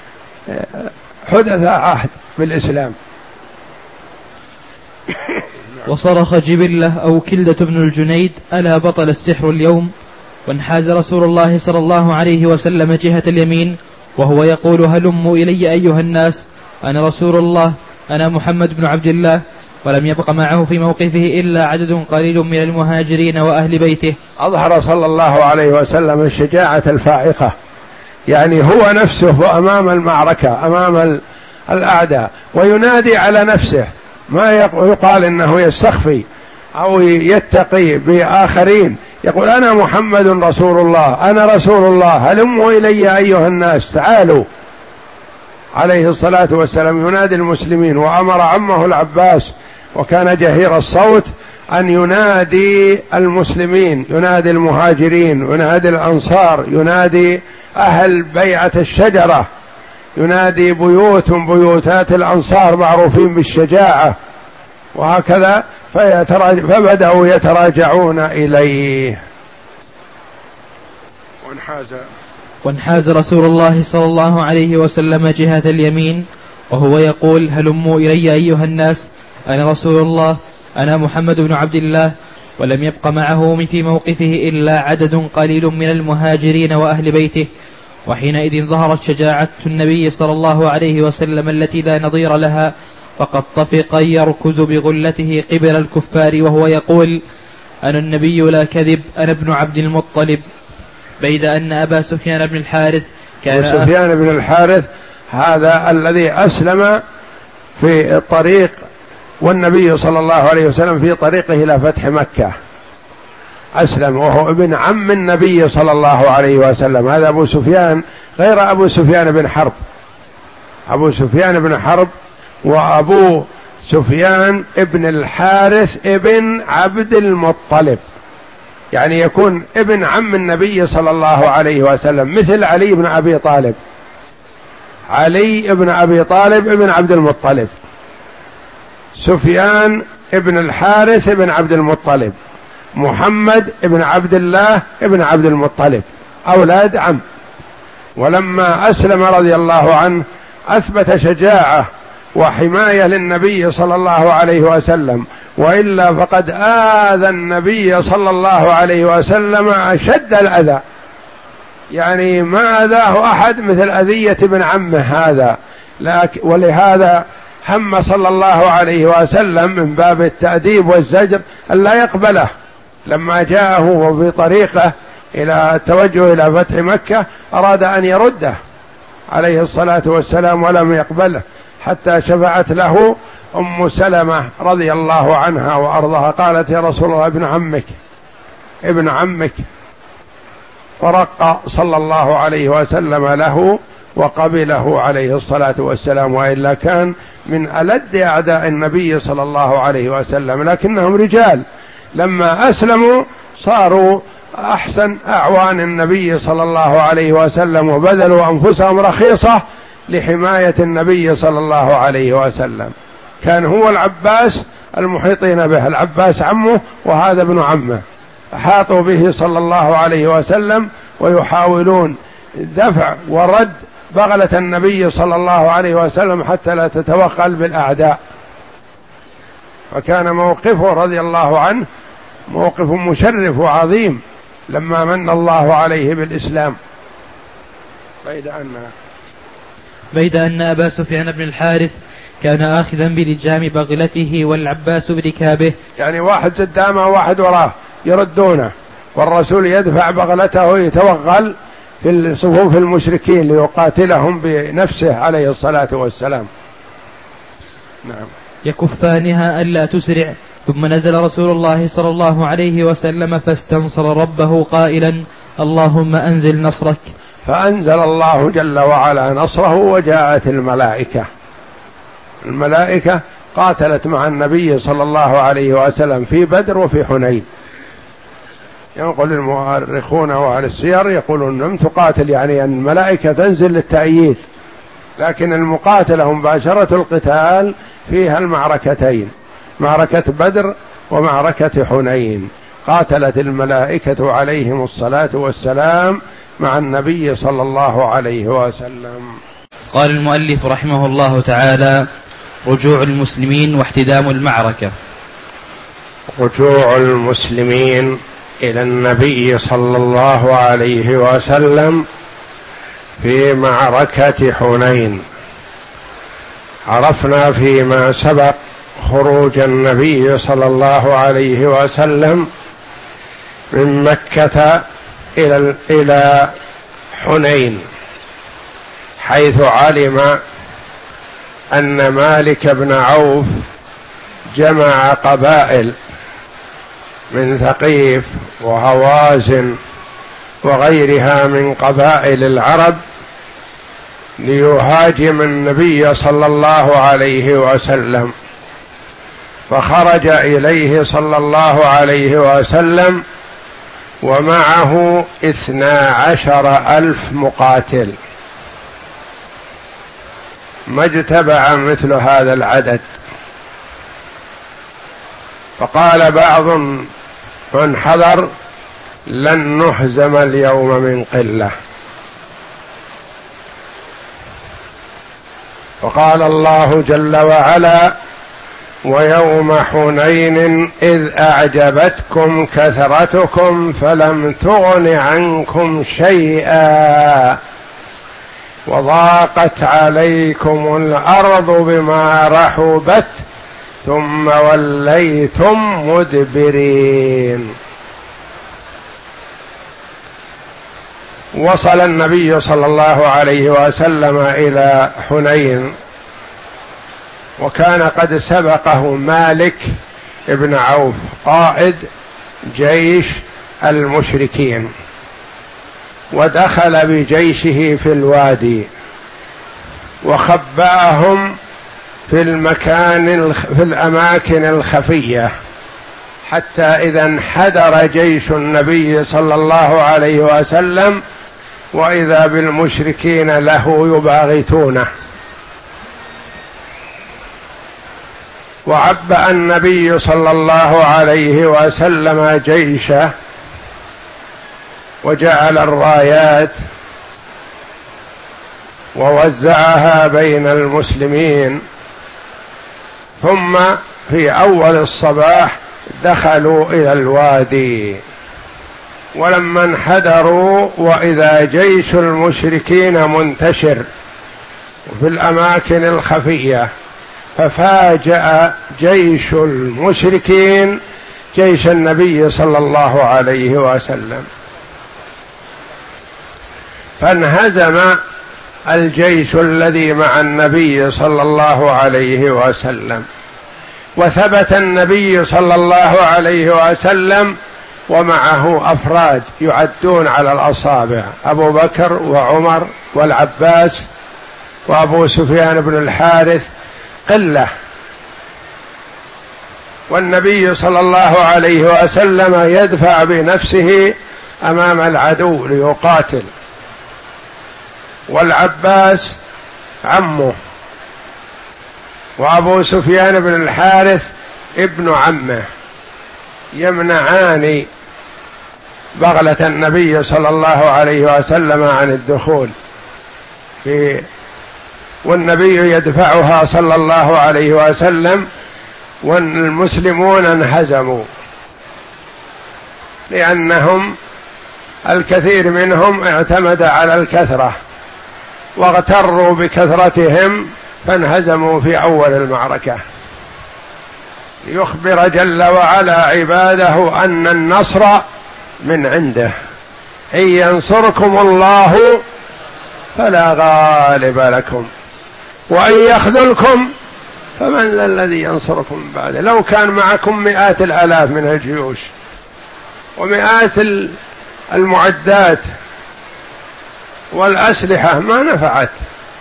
حدث عهد بالإسلام. وصرخ جبلة أو كلدة بن الجنيد: ألا بطل السحر اليوم؟ وانحاز رسول الله صلى الله عليه وسلم جهة اليمين وهو يقول هلموا إلي أيها الناس أنا رسول الله أنا محمد بن عبد الله، ولم يبق معه في موقفه إلا عدد قليل من المهاجرين وأهل بيته. أظهر صلى الله عليه وسلم الشجاعة الفائقة، يعني هو نفسه أمام المعركة أمام الأعداء وينادي على نفسه، ما يقال إنه يستخفي أو يتقي بآخرين، يقول أنا محمد رسول الله أنا رسول الله هلموا إلي أيها الناس تعالوا، عليه الصلاة والسلام ينادي المسلمين. وأمر عمه العباس وكان جهير الصوت أن ينادي المسلمين، ينادي المهاجرين، ينادي الأنصار، ينادي أهل بيعة الشجرة، ينادي بيوت من بيوتات الأنصار معروفين بالشجاعة، وهكذا فبدأوا يتراجعون إليه. وانحاز وانحاز رسول الله صلى الله عليه وسلم جهة اليمين وهو يقول هلموا إلي أيها الناس أنا رسول الله أنا محمد بن عبد الله، ولم يبق معه في موقفه إلا عدد قليل من المهاجرين وأهل بيته. وحينئذ ظهرت شجاعة النبي صلى الله عليه وسلم التي لا نظير لها، فقد طفق يركز بغلته قبل الكفار وهو يقول أنا النبي لا كذب أنا ابن عبد المطلب. بيد أن أبا سفيان بن الحارث كان سفيان بن الحارث هذا الذي أسلم في الطريق والنبي صلى الله عليه وسلم في طريقه إلى فتح مكة، أسلم وهو ابن عم النبي صلى الله عليه وسلم. هذا أبو سفيان غير أبو سفيان بن حرب، أبو سفيان بن حرب وأبو سفيان ابن الحارث ابن عبد المطلب، يعني يكون ابن عم النبي صلى الله عليه وسلم، مثل علي بن أبي طالب، علي بن أبي طالب ابن عبد المطلب، سفيان ابن الحارث ابن عبد المطلب، محمد ابن عبد الله ابن عبد المطلب، أولاد عم. ولما أسلم رضي الله عنه أثبت شجاعة وحماية للنبي صلى الله عليه وسلم، وإلا فقد آذى النبي صلى الله عليه وسلم أشد الأذى، يعني ما أذاه أحد مثل أذية ابن عمه هذا. لكن ولهذا هم صلى الله عليه وسلم من باب التأديب والزجر أن لا يقبله، لما جاءه وفي طريقه إلى التوجه إلى فتح مكة أراد أن يرده عليه الصلاة والسلام ولم يقبله، حتى شفعت له أم سلمة رضي الله عنها وأرضها، قالت يا رسول الله ابن عمك ابن عمك، فرق صلى الله عليه وسلم له وقبله عليه الصلاة والسلام، وإلا كان من ألد أعداء النبي صلى الله عليه وسلم، لكنهم رجال لما أسلموا صاروا أحسن أعوان النبي صلى الله عليه وسلم، وبذلوا أنفسهم رخيصة لحماية النبي صلى الله عليه وسلم. كان هو العباس المحيطين به، العباس عمه وهذا ابن عمه، حاطوا به صلى الله عليه وسلم ويحاولون دفع ورد بغلة النبي صلى الله عليه وسلم حتى لا تتوغل بالأعداء. فكان موقفه رضي الله عنه موقف مشرف وعظيم لما من الله عليه بالإسلام. بيد أن بيد أن أبا سفيان بن الحارث كان آخذا بلجام بغلته والعباس بركابه، يعني واحد قدامه وواحد وراه يردونه، والرسول يدفع بغلته يتوغل في صفوف المشركين ليقاتلهم بنفسه عليه الصلاة والسلام. نعم. يكفانها ألا تسرع. ثم نزل رسول الله صلى الله عليه وسلم فاستنصر ربه قائلا اللهم أنزل نصرك، فأنزل الله جل وعلا نصره، وجاءت الملائكة الملائكة قاتلت مع النبي صلى الله عليه وسلم في بدر وفي حنين. ينقل المؤرخون وأهل السير يقولون لم تقاتل، يعني أن الملائكة تنزل للتأييد، لكن المقاتلة مباشرة القتال فيها المعركتين، معركة بدر ومعركة حنين، قاتلت الملائكة عليهم الصلاة والسلام مع النبي صلى الله عليه وسلم. قال المؤلف رحمه الله تعالى: رجوع المسلمين واحتدام المعركة. رجوع المسلمين إلى النبي صلى الله عليه وسلم في معركة حنين. عرفنا فيما سبق خروج النبي صلى الله عليه وسلم من مكة إلى إلى حنين، حيث علم أن مالك بن عوف جمع قبائل من ثقيف وهوازن وغيرها من قبائل العرب ليهاجم النبي صلى الله عليه وسلم، فخرج إليه صلى الله عليه وسلم ومعه اثنا عشر ألف مقاتل، ما اجتمع مثل هذا العدد. فقال بعض من حضر: لن نهزم اليوم من قلة. وقال الله جل وعلا: ويوم حنين إذ أعجبتكم كثرتكم فلم تغن عنكم شيئا وضاقت عليكم الأرض بما رحبت ثم وليتم مدبرين. وصل النبي صلى الله عليه وسلم إلى حنين، وكان قد سبقه مالك ابن عوف قائد جيش المشركين، ودخل بجيشه في الوادي وخبأهم في المكان في الأماكن الخفية، حتى إذا انحدر جيش النبي صلى الله عليه وسلم وإذا بالمشركين له يباغتونه. وعبأ النبي صلى الله عليه وسلم جيشه وجعل الرايات ووزعها بين المسلمين، ثم في أول الصباح دخلوا إلى الوادي، ولما انحدروا وإذا جيش المشركين منتشر في الأماكن الخفية، ففاجأ جيش المشركين جيش النبي صلى الله عليه وسلم، فانهزم الجيش الذي مع النبي صلى الله عليه وسلم، وثبت النبي صلى الله عليه وسلم ومعه أفراد يعدون على الأصابع: أبو بكر وعمر والعباس وأبو سفيان بن الحارث، قلة. والنبي صلى الله عليه وسلم يدفع بنفسه أمام العدو ليقاتل، والعباس عمه، وأبو سفيان بن الحارث ابن عمه، يمنعان بغلة النبي صلى الله عليه وسلم عن الدخول في، والنبي يدفعها صلى الله عليه وسلم، والمسلمون انهزموا لأنهم الكثير منهم اعتمد على الكثرة واغتروا بكثرتهم فانهزموا في أول المعركة. يخبر جل وعلا عباده أن النصر من عنده، إن ينصركم الله فلا غالب لكم وإن يخذلكم فمن ذا الذي ينصركم بعده. لو كان معكم مئات الآلاف من الجيوش ومئات المعدات والأسلحة ما نفعت.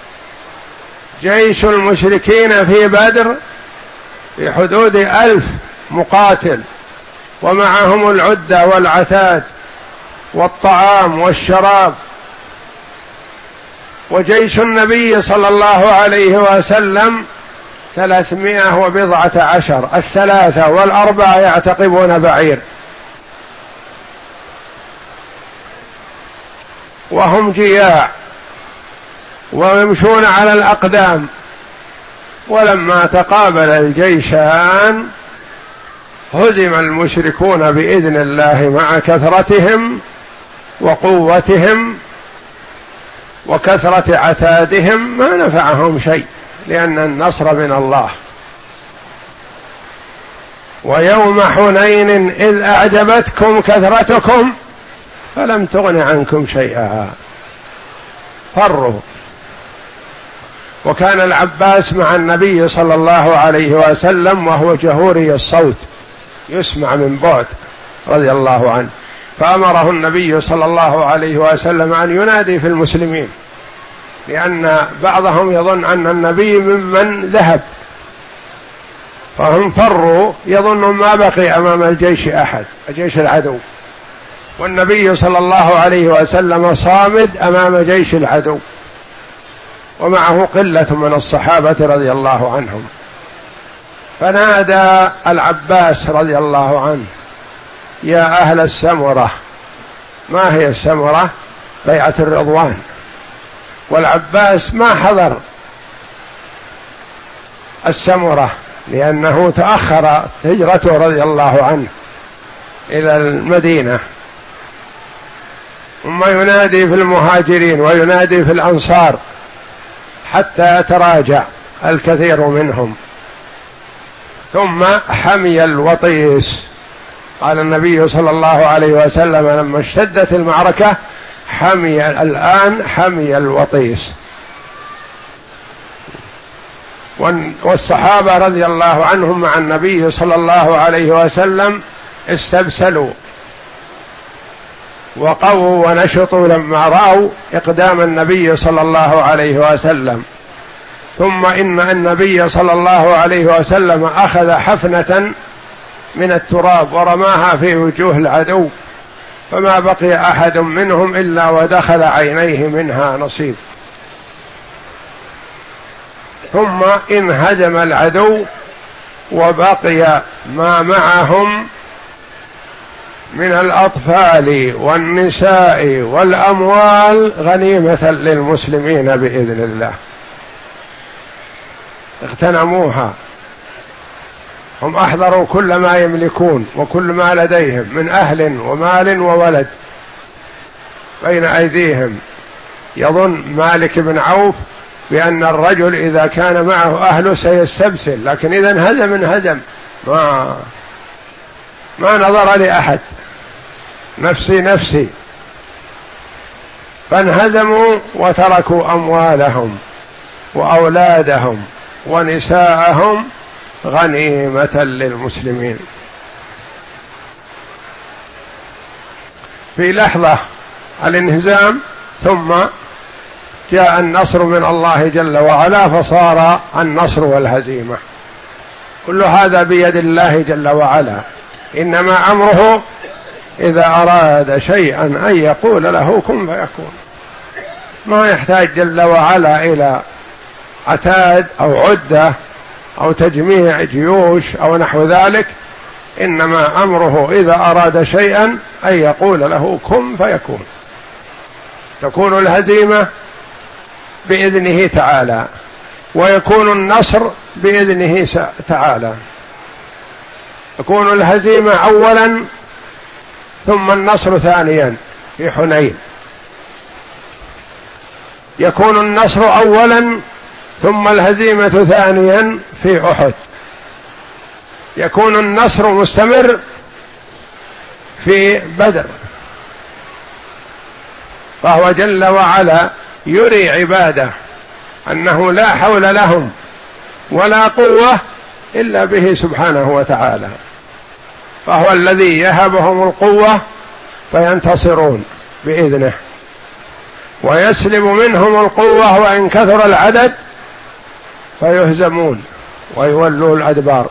جيش المشركين في بدر في حدود ألف مقاتل، ومعهم العدة والعتاد والطعام والشراب، وجيش النبي صلى الله عليه وسلم ثلاثمائة وبضعة عشر، الثلاثة والأربعة يعتقبون بعير، وهم جياع ويمشون على الأقدام. ولما تقابل الجيشان هزم المشركون بإذن الله مع كثرتهم وقوتهم وكثرة عتادهم، ما نفعهم شيء لأن النصر من الله. ويوم حنين إذ أعجبتكم كثرتكم فلم تغن عنكم شيئا فروا. وكان العباس مع النبي صلى الله عليه وسلم وهو جهوري الصوت يسمع من بعد رضي الله عنه، فأمره النبي صلى الله عليه وسلم أن ينادي في المسلمين، لأن بعضهم يظن أن النبي ممن ذهب، فهم فروا يظن ما بقي أمام الجيش أحد، جيش العدو، والنبي صلى الله عليه وسلم صامد أمام جيش العدو، ومعه قلة من الصحابة رضي الله عنهم. فنادى العباس رضي الله عنه: يا أهل السمرة. ما هي السمرة؟ بيعة الرضوان. والعباس ما حضر السمرة لأنه تأخر هجرته رضي الله عنه إلى المدينة، ثم ينادي في المهاجرين وينادي في الأنصار حتى تراجع الكثير منهم. ثم حمي الوطيس، قال النبي صلى الله عليه وسلم لما اشتدت المعركة: حمي الآن حمي الوطيس. والصحابة رضي الله عنهم مع النبي صلى الله عليه وسلم استبسلوا وقووا ونشطوا لما رأوا إقدام النبي صلى الله عليه وسلم. ثم إن النبي صلى الله عليه وسلم أخذ حفنة من التراب ورماها في وجوه العدو، فما بقي أحد منهم إلا ودخل عينيه منها نصيب. ثم انهزم العدو وبقي ما معهم من الأطفال والنساء والأموال غنيمة للمسلمين بإذن الله، اغتنموها. هم أحضروا كل ما يملكون وكل ما لديهم من أهل ومال وولد بين أيديهم. يظن مالك بن عوف بأن الرجل إذا كان معه أهله سيستبسل، لكن إذا انهزم انهزم ما ما نظر لأحد، نفسي نفسي. فانهزموا وتركوا أموالهم وأولادهم ونساءهم غنيمة للمسلمين. في لحظة الانهزام ثم جاء النصر من الله جل وعلا، فصار النصر والهزيمة. كل هذا بيد الله جل وعلا، إنما أمره إذا أراد شيئا أن يقول له كن فيكون. ما يحتاج جل وعلا إلى عتاد أو عدة أو تجميع جيوش أو نحو ذلك، إنما أمره إذا أراد شيئا أن يقول له كن فيكون. تكون الهزيمة بإذنه تعالى، ويكون النصر بإذنه تعالى. تكون الهزيمة أولا ثم النصر ثانيا في حنين. يكون النصر أولا ثم الهزيمة ثانيا في أحد. يكون النصر مستمر في بدر. فهو جل وعلا يري عباده أنه لا حول لهم ولا قوة إلا به سبحانه وتعالى، فهو الذي يهبهم القوة فينتصرون بإذنه، ويسلب منهم القوة وإن كثر العدد فيهزمون ويولوا الأدبار.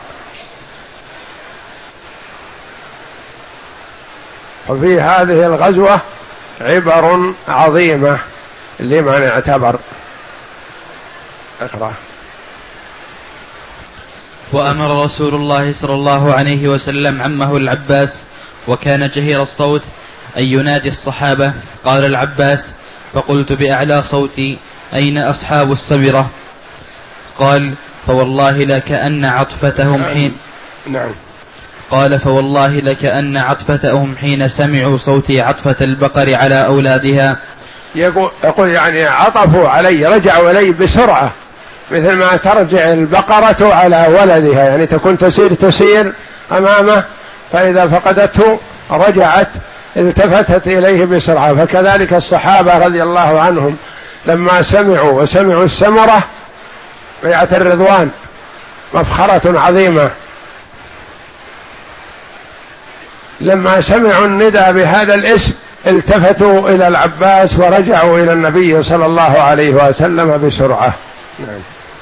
وفي هذه الغزوة عبر عظيمة لمن اعتبر. اقرأ. وأمر رسول الله صلى الله عليه وسلم عمه العباس وكان جهير الصوت أن ينادي الصحابة. قال العباس: فقلت بأعلى صوتي: أين أصحاب الصبرة؟ قال: فوالله لكأن عطفتهم حين نعم قال فوالله لكأن عطفتهم حين سمعوا صوتي عطفة البقر على أولادها. يقول يعني عطفوا علي، رجعوا إلي بسرعة مثل ما ترجع البقرة على ولدها، يعني تكون تسير تسير أمامه فإذا فقدته رجعت التفتت إليه بسرعة. فكذلك الصحابة رضي الله عنهم لما سمعوا وسمعوا السمرة بيعة الرضوان مفخرة عظيمة، لما سمعوا الندى بهذا الاسم التفتوا إلى العباس ورجعوا إلى النبي صلى الله عليه وسلم بسرعة. نعم.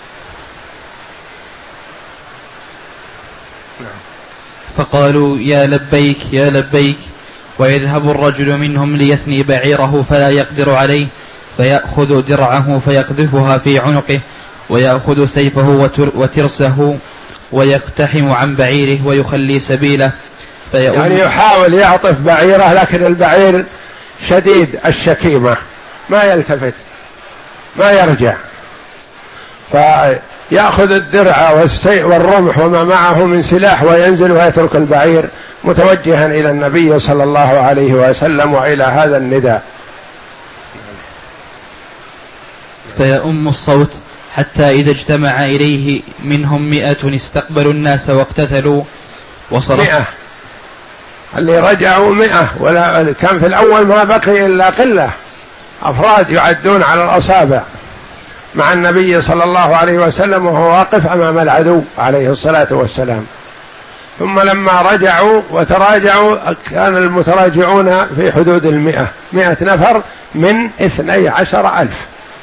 فقالوا يا لبيك يا لبيك، ويذهب الرجل منهم ليثني بعيره فلا يقدر عليه، فيأخذ درعه فيقذفها في عنقه، ويأخذ سيفه وترسه ويقتحم عن بعيره ويخلي سبيله. يعني يحاول يعطف بعيره لكن البعير شديد الشكيمة ما يلتفت ما يرجع، فيأخذ الدرع والرمح وما معه من سلاح وينزل ويترك البعير متوجها إلى النبي صلى الله عليه وسلم وإلى هذا النداء. فيؤم الصوت حتى إذا اجتمع إليه منهم مئة استقبلوا الناس واقتتلوا وصرف مئة، اللي رجعوا مئة، ولا كان في الأول ما بقي إلا قلة أفراد يعدون على الأصابع مع النبي صلى الله عليه وسلم وهو واقف أمام العدو عليه الصلاة والسلام. ثم لما رجعوا وتراجعوا كان المتراجعون في حدود المئة، مئة نفر من اثني عشر ألف.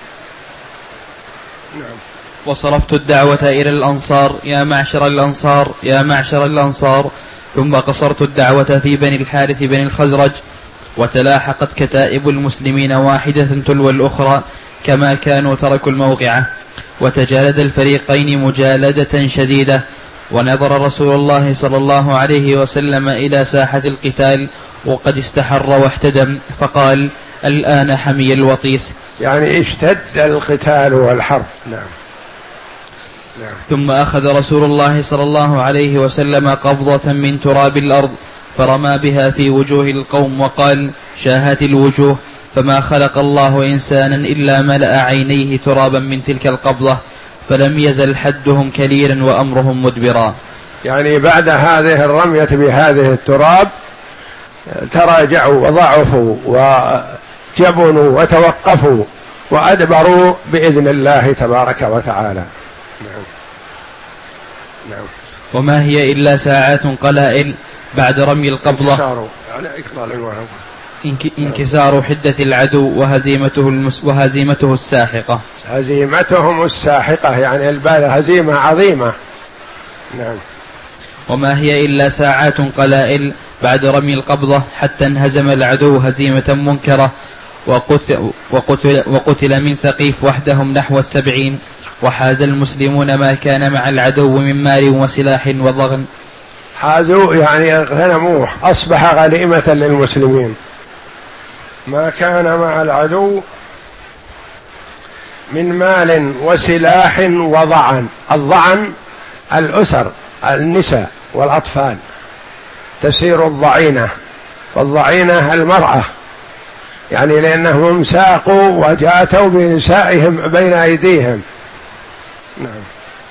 نعم. وصرفت الدعوة إلى الأنصار يا معشر الأنصار يا معشر الأنصار، ثم قصرت الدعوة في بني الحارث بن الخزرج، وتلاحقت كتائب المسلمين واحدة تلو الأخرى كما كانوا تركوا الموقعة، وتجالد الفريقين مجالدة شديدة. ونظر رسول الله صلى الله عليه وسلم إلى ساحة القتال وقد استحر واحتدم، فقال الآن حمي الوطيس، يعني اشتد القتال والحرب. نعم. نعم. ثم أخذ رسول الله صلى الله عليه وسلم قبضة من تراب الأرض فرمى بها في وجوه القوم وقال شاهت الوجوه، فما خلق الله إنسانا إلا ملأ عينيه ترابا من تلك القبضة، فلم يزل حدهم كليلا وأمرهم مدبرا. يعني بعد هذه الرمية بهذه التراب تراجعوا وضعفوا وجبنوا وتوقفوا وأدبروا بإذن الله تبارك وتعالى. نعم. نعم. وما هي إلا ساعات قلائل بعد رمي القبضة انكسار حدة العدو وهزيمته, المس وهزيمته الساحقة هزيمتهم الساحقة، يعني البال هزيمة عظيمة. نعم. وما هي إلا ساعات قلائل بعد رمي القبضة حتى انهزم العدو هزيمة منكرة، وقتل, وقتل, وقتل من ثقيف وحدهم نحو السبعين، وحاز المسلمون ما كان مع العدو من مال وسلاح وضغن. حازوا يعني غنموه، أصبح غنيمة للمسلمين ما كان مع العدو من مال وسلاح وضعن. الضعن الأسر النساء والأطفال، تسير الضعينة، والضعينة المرأة، يعني لأنهم ساقوا وجاتوا بنسائهم بين أيديهم. نعم.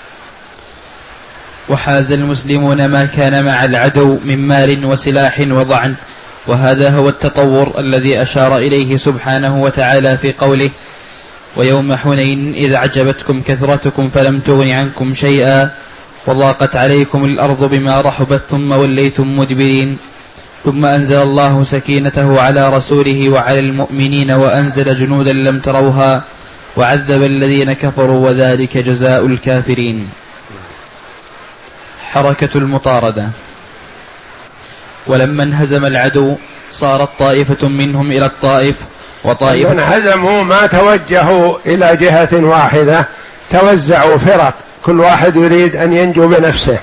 وحاز المسلمون ما كان مع العدو من مال وسلاح وضعن، وهذا هو التطور الذي أشار إليه سبحانه وتعالى في قوله ويوم حنين إذ أعجبتكم كثرتكم فلم تغن عنكم شيئا وضاقت عليكم الأرض بما رحبت ثم وليتم مدبرين، ثم أنزل الله سكينته على رسوله وعلى المؤمنين وأنزل جنودا لم تروها وعذب الذين كفروا وذلك جزاء الكافرين. حركة المطاردة. ولما انهزم العدو صارت طائفة منهم إلى الطائف وطائفة انهزموا ما توجهوا إلى جهة واحدة، توزعوا فرق، كل واحد يريد أن ينجو بنفسه.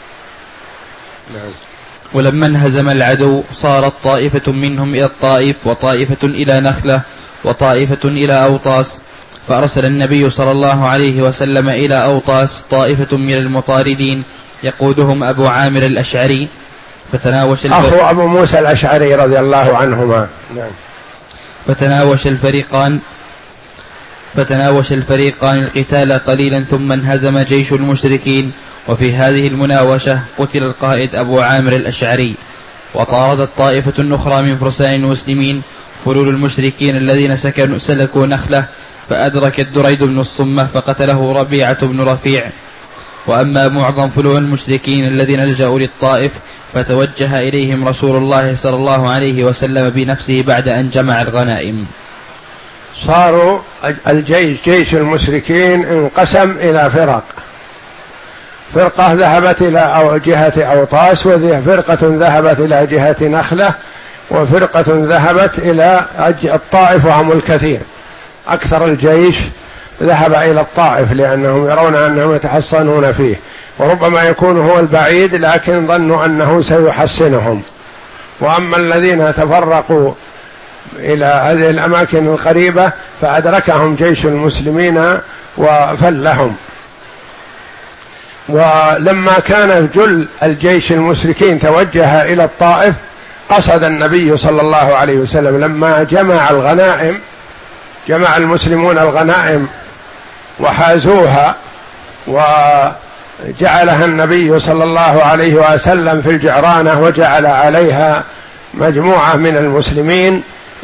ولما انهزم العدو صارت طائفة منهم إلى الطائف وطائفة إلى نخلة وطائفة إلى أوطاس، فأرسل النبي صلى الله عليه وسلم إلى أوطاس طائفة من المطاردين يقودهم أبو عامر الأشعري فتناوش أخو أبو موسى الأشعري رضي الله عنهما. نعم. فتناوش الفريقان فتناوش الفريقان القتال قليلا ثم انهزم جيش المشركين. وفي هذه المناوشة قتل القائد أبو عامر الأشعري. وطاردت طائفة أخرى من فرسان المسلمين فلول المشركين الذين سكنوا سلكوا نخلة، فأدرك الدريد بن الصمة فقتله ربيعة بن رفيع. وأما معظم فلول المشركين الذين لجأوا للطائف فتوجه إليهم رسول الله صلى الله عليه وسلم بنفسه بعد أن جمع الغنائم. صاروا الجيش جيش المشركين انقسم إلى فرق، فرقة ذهبت إلى جهة أوطاس، وفرقة ذهبت إلى جهة نخلة، وفرقة ذهبت إلى الطائف وهم الكثير. أكثر الجيش ذهب إلى الطائف لأنهم يرون أنهم يتحصنون فيه، وربما يكون هو البعيد لكن ظنوا أنه سيحسنهم. وأما الذين تفرقوا إلى هذه الأماكن القريبة فأدركهم جيش المسلمين وفلهم. ولما كان جل الجيش المشركين توجه إلى الطائف قصد النبي صلى الله عليه وسلم لما جمع الغنائم، جمع المسلمون الغنائم وحازوها وجعلها النبي صلى الله عليه وسلم في الجعرانة، وجعل عليها مجموعة من المسلمين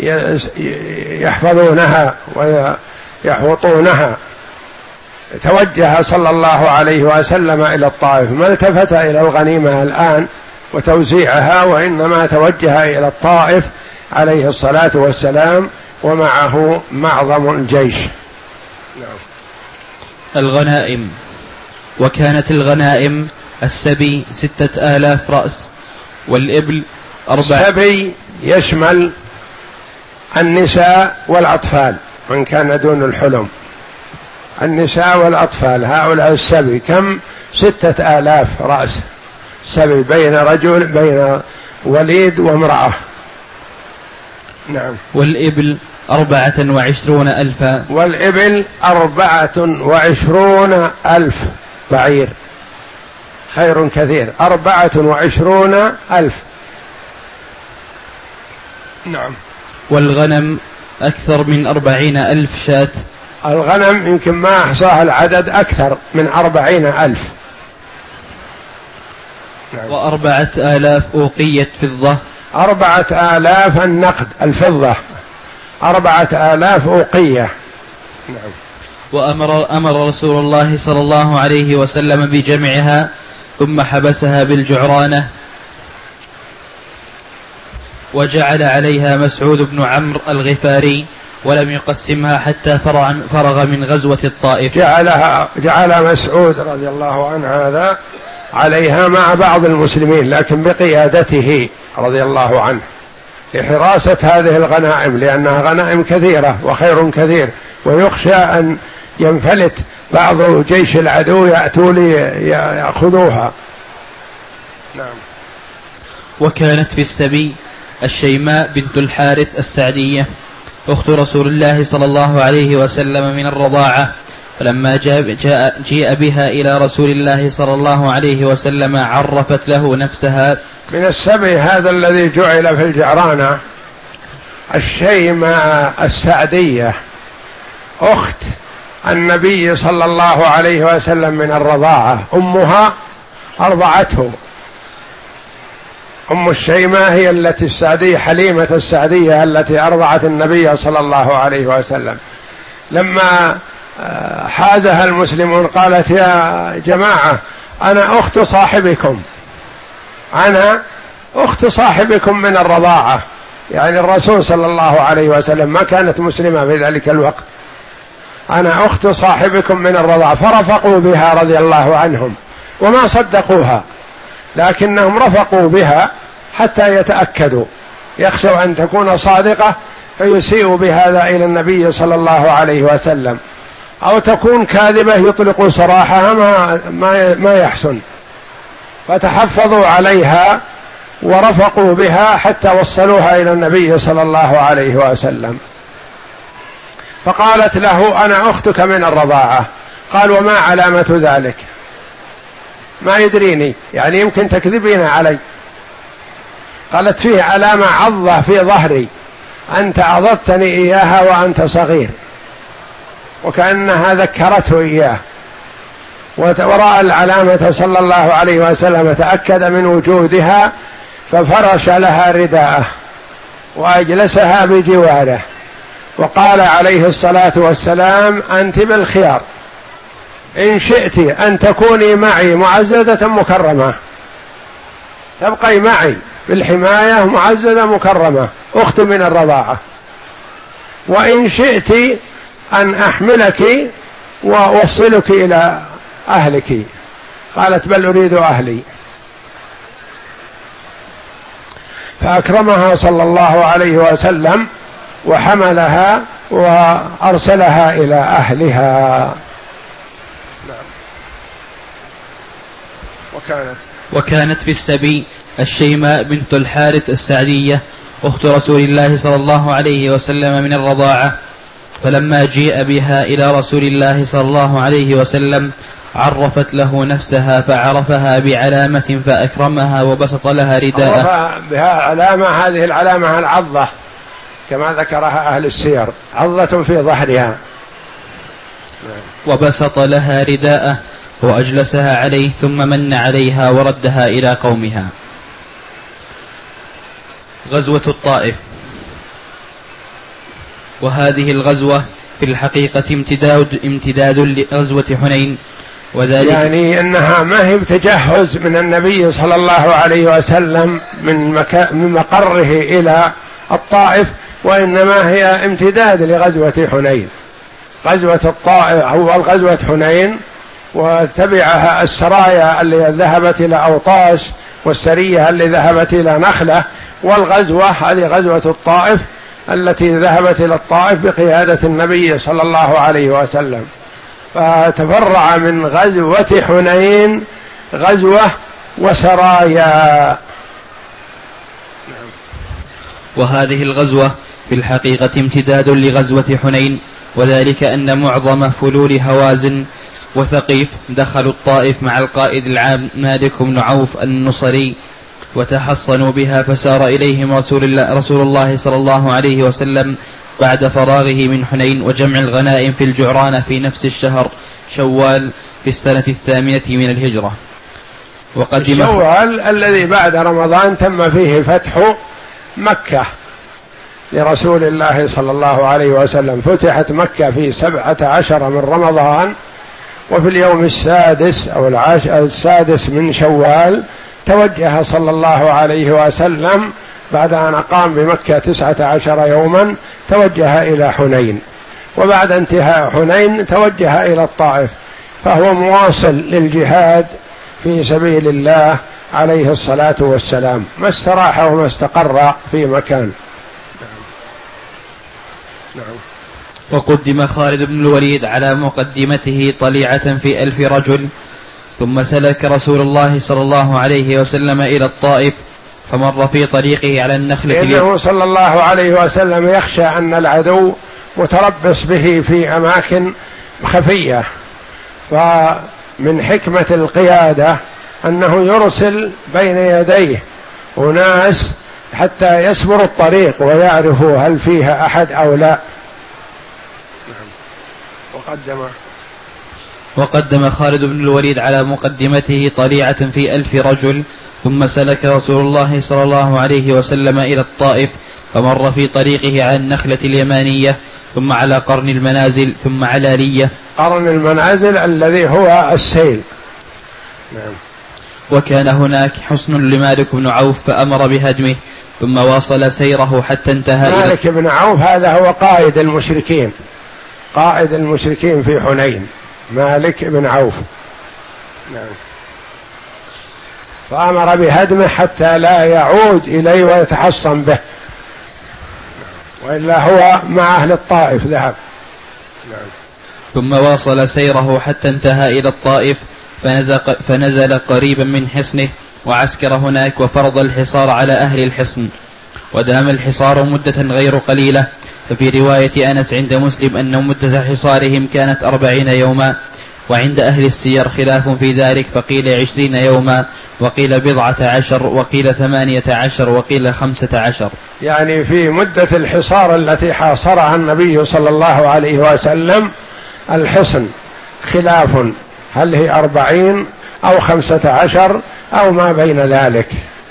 يحفظونها ويحوطونها. توجه صلى الله عليه وسلم إلى الطائف، ما التفت إلى الغنيمة الآن وتوزيعها، وإنما توجه إلى الطائف عليه الصلاة والسلام ومعه معظم الجيش. نعم. الغنائم. وكانت الغنائم السبي ستة آلاف رأس، والإبل أربع. السبي يشمل النساء والأطفال من كان دون الحلم، النساء والأطفال هؤلاء السبي كم؟ ستة آلاف رأس سبي، بين رجل بين وليد وامرأة. نعم. والإبل أربعة وعشرون ألفا. والإبل أربعة وعشرون ألف بعير، خير كثير، أربعة وعشرون ألف. نعم. والغنم أكثر من أربعين ألف شاة. الغنم يمكن ما أحصاها العدد، أكثر من أربعين ألف. نعم. وأربعة آلاف أوقية فضة. أربعة آلاف النقد الفضة، أربعة آلاف أوقية. نعم. وأمر أمر رسول الله صلى الله عليه وسلم بجمعها ثم حبسها بالجعرانة، وجعل عليها مسعود بن عمرو الغفاري، ولم يقسمها حتى فرغ من غزوة الطائف. جعلها جعل مسعود رضي الله عنه هذا عليها مع بعض المسلمين، لكن بقيادته رضي الله عنه لحراسة هذه الغنائم، لأنها غنائم كثيرة وخير كثير، ويخشى أن ينفلت بعض جيش العدو يأتوا ليأخذوها. نعم. وكانت في السبي الشيماء بنت الحارث السعدية أخت رسول الله صلى الله عليه وسلم من الرضاعة، فلما جاء جيء بها إلى رسول الله صلى الله عليه وسلم عرفت له نفسها. من السبي هذا الذي جعل في الجعرانة الشيماء السعدية أخت النبي صلى الله عليه وسلم من الرضاعة، أمها أرضعته. أم الشيماء هي التي السعدية حليمة السعدية التي أرضعت النبي صلى الله عليه وسلم. لما حازها المسلمون قالت يا جماعة أنا أخت صاحبكم، أنا أخت صاحبكم من الرضاعة، يعني الرسول صلى الله عليه وسلم ما كانت مسلمة في ذلك الوقت، أنا أخت صاحبكم من الرضاعة. فرفقوا بها رضي الله عنهم وما صدقوها، لكنهم رفقوا بها حتى يتأكدوا، يخشوا أن تكون صادقة فيسيئوا بهذا إلى النبي صلى الله عليه وسلم، أو تكون كاذبة يطلقوا سراحها ما, ما, ما يحسن، فتحفظوا عليها ورفقوا بها حتى وصلوها إلى النبي صلى الله عليه وسلم. فقالت له أنا أختك من الرضاعة. قال وما علامة ذلك؟ ما يدريني، يعني يمكن تكذبين علي. قالت فيه علامة عضة في ظهري، أنت عضضتني إياها وأنت صغير، وكأنها ذكرته إياه. ورأى العلامة صلى الله عليه وسلم، تأكد من وجودها، ففرش لها رداءه وأجلسها بجواره، وقال عليه الصلاة والسلام: أنت بالخيار، إن شئت أن تكوني معي معززة مكرمة، تبقي معي بالحماية معززة مكرمة، أخت من الرضاعة، وإن شئت أن أحملك وأوصلك إلى أهلك. قالت: بل أريد أهلي. فأكرمها صلى الله عليه وسلم وحملها وأرسلها إلى أهلها. وكانت وكانت في السبي الشيماء بنت الحارث السعدية أخت رسول الله صلى الله عليه وسلم من الرضاعة، فلما جيء بها إلى رسول الله صلى الله عليه وسلم عرفت له نفسها فعرفها بعلامة فأكرمها وبسط لها رداءه. عرف بها علامة، هذه العلامة العضة كما ذكرها أهل السير، عضة في ظهرها. وبسط لها رداءه وأجلسها عليه ثم من عليها وردها إلى قومها. غزوة الطائف. وهذه الغزوة في الحقيقة امتداد امتداد لغزوة حنين، وذلك يعني أنها ما هي بتجهز من النبي صلى الله عليه وسلم من, مكا من مقره إلى الطائف، وإنما هي امتداد لغزوة حنين. غزوة الطائف أول غزوة حنين، وتبعها السرايا اللي ذهبت إلى أوطاس، والسرية اللي ذهبت إلى نخلة، والغزوة هذه غزوة الطائف التي ذهبت إلى الطائف بقيادة النبي صلى الله عليه وسلم. فتفرع من غزوة حنين غزوة وسرايا. وهذه الغزوة في الحقيقة امتداد لغزوة حنين، وذلك أن معظم فلول هوازن وثقيف دخلوا الطائف مع القائد العام مالك بن عوف النصري، وتحصنوا بها، فسار إليهم رسول الله, رسول الله صلى الله عليه وسلم بعد فراغه من حنين وجمع الغنائم في الجعرانة في نفس الشهر شوال في السنة الثامنة من الهجرة. وقدم شوال الذي بعد رمضان تم فيه فتح مكة لرسول الله صلى الله عليه وسلم، فتحت مكة في سبعة عشر من رمضان، وفي اليوم السادس أو السادس من شوال توجه صلى الله عليه وسلم بعد أن أقام بمكة تسعة عشر يوما، توجه إلى حنين، وبعد انتهاء حنين توجه إلى الطائف، فهو مواصل للجهاد في سبيل الله عليه الصلاة والسلام، ما استراح وما استقر في مكان. نعم. وقدم خالد بن الوليد على مقدمته طليعة في ألف رجل، ثم سلك رسول الله صلى الله عليه وسلم إلى الطائف، فمر في طريقه على النخلة، لأنه صلى الله عليه وسلم يخشى أن العدو متربص به في أماكن خفية، فمن حكمة القيادة أنه يرسل بين يديه أناس حتى يسبر الطريق ويعرفوا هل فيها أحد أو لا. وقدم وقدم خالد بن الوليد على مقدمته طليعة في ألف رجل، ثم سلك رسول الله صلى الله عليه وسلم إلى الطائف، فمر في طريقه على النخلة اليمانية، ثم على قرن المنازل، ثم على لية. قرن المنازل الذي هو السيل. نعم. وكان هناك حصن لمالك بن عوف فأمر بهدمه، ثم واصل سيره حتى انتهى. مالك بن عوف هذا هو قائد المشركين، قائد المشركين في حنين، مالك بن عوف. نعم. فأمر بهدمه حتى لا يعود إليه ويتحصن به، وإلا هو مع أهل الطائف ذهب. نعم. ثم واصل سيره حتى انتهى إلى الطائف، فنزل, فنزل قريبا من حصنه وعسكر هناك، وفرض الحصار على أهل الحصن، ودام الحصار مدة غير قليلة. ففي رواية أنس عند مسلم أن مدة حصارهم كانت أربعين يوما، وعند أهل السير خلاف في ذلك، فقيل عشرين يوما، وقيل بضعة عشر، وقيل ثمانية عشر، وقيل خمسة عشر. يعني في مدة الحصار التي حاصرها النبي صلى الله عليه وسلم الحصن خلاف، هل هي أربعين أو خمسة عشر أو ما بين ذلك.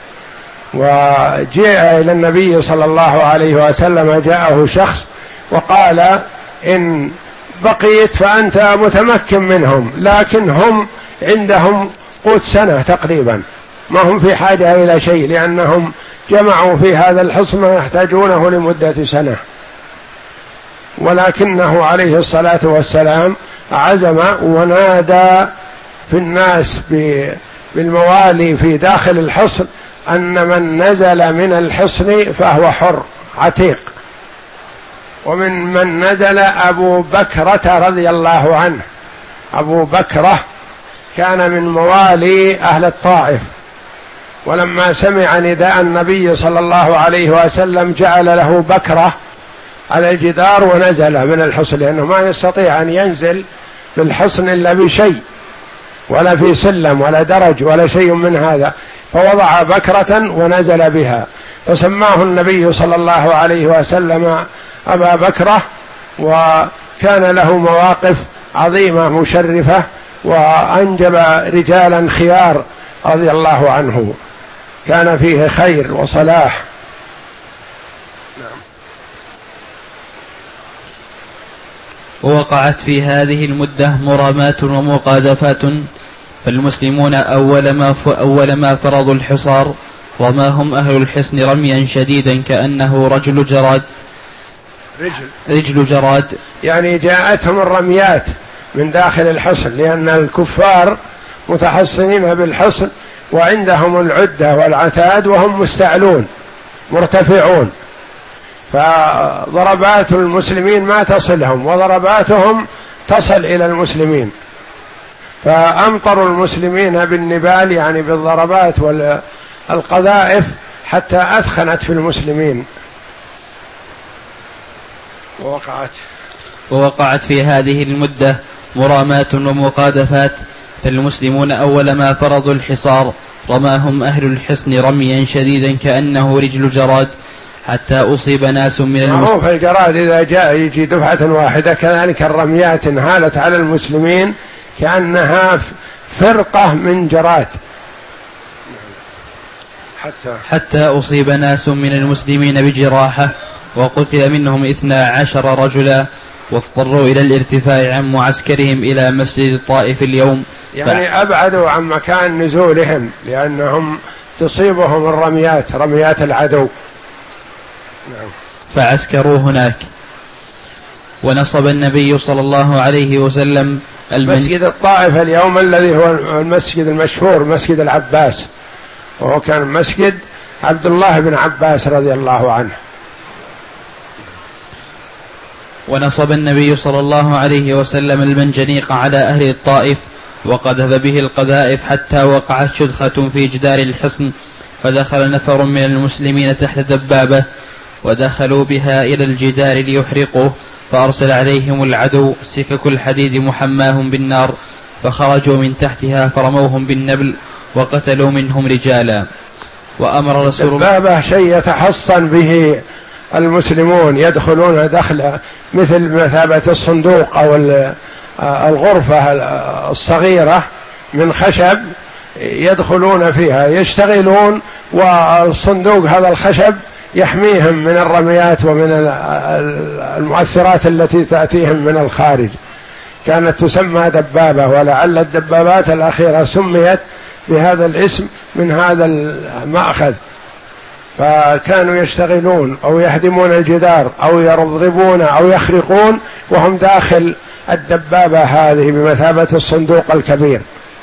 وجاء إلى النبي صلى الله عليه وسلم جاءه شخص وقال: إن بقيت فأنت متمكن منهم، لكن هم عندهم قوت سنة تقريبا، ما هم في حاجة إلى شيء، لأنهم جمعوا في هذا الحصن ما يحتاجونه لمدة سنة. ولكنه عليه الصلاة والسلام عزم ونادى في الناس بالموالي في داخل الحصن أن من نزل من الحصن فهو حر عتيق. ومن من نزل أبو بكرة رضي الله عنه. أبو بكرة كان من موالي أهل الطائف، ولما سمع نداء النبي صلى الله عليه وسلم جعل له بكرة على الجدار ونزل من الحصن، لأنه ما يستطيع أن ينزل في الحصن إلا بشيء، ولا في سلم ولا درج ولا شيء من هذا، فوضع بكرة ونزل بها، فسماه النبي صلى الله عليه وسلم أبا بكرة. وكان له مواقف عظيمة مشرفة، وأنجب رجالا خيار رضي الله عنه، كان فيه خير وصلاح. نعم. ووقعت في هذه المدة مرامات ومقاذفات، فالمسلمون أول ما أول ما فرضوا الحصار وما هم أهل الحصن رميا شديدا كأنه رجل جراد رجل, رجل جراد يعني جاءتهم الرميات من داخل الحصن، لأن الكفار متحصنين بالحصن وعندهم العدة والعتاد وهم مستعلون مرتفعون، فضربات المسلمين ما تصلهم وضرباتهم تصل إلى المسلمين، فأمطروا المسلمين بالنبال يعني بالضربات والقذائف حتى أثخنت في المسلمين. ووقعت ووقعت في هذه المدة مرامات ومقاذفات، فالمسلمون أول ما فرضوا الحصار رماهم أهل الحصن رميا شديدا كأنه رجل جراد، حتى أصيب ناس من المسلمين. معروف الجراد إذا جاء يجي دفعة واحدة، كذلك الرميات انهالت على المسلمين كأنها فرقة من جراد. حتى, حتى أصيب ناس من المسلمين بجراحة، وقتل منهم اثنا عشر رجلا، واضطروا إلى الارتفاع عن معسكرهم إلى مسجد الطائف اليوم، يعني ف... أبعدوا عن مكان نزولهم لأنهم تصيبهم الرميات رميات العدو. نعم. فعسكروا هناك. ونصب النبي صلى الله عليه وسلم المن... مسجد الطائف اليوم الذي هو المسجد المشهور مسجد العباس، وهو كان مسجد عبد الله بن عباس رضي الله عنه. ونصب النبي صلى الله عليه وسلم المنجنيق على أهل الطائف، وقذف به القذائف حتى وقعت شدخة في جدار الحصن، فدخل نفر من المسلمين تحت دبابة ودخلوا بها إلى الجدار ليحرقوه، فأرسل عليهم العدو سكك الحديد محماهم بالنار، فخرجوا من تحتها فرموهم بالنبل وقتلوا منهم رجالا. وأمر رسول الله دبابة شيء يتحصن به المسلمون، يدخلون دخل مثل مثابة الصندوق أو الغرفة الصغيرة من خشب، يدخلون فيها يشتغلون، والصندوق هذا الخشب يحميهم من الرميات ومن المؤثرات التي تأتيهم من الخارج. كانت تسمى دبابة، ولعل الدبابات الأخيرة سميت بهذا الاسم من هذا المأخذ. فكانوا يشتغلون أو يهدمون الجدار أو يضربون أو يخرقون وهم داخل الدبابة هذه بمثابة الصندوق الكبير.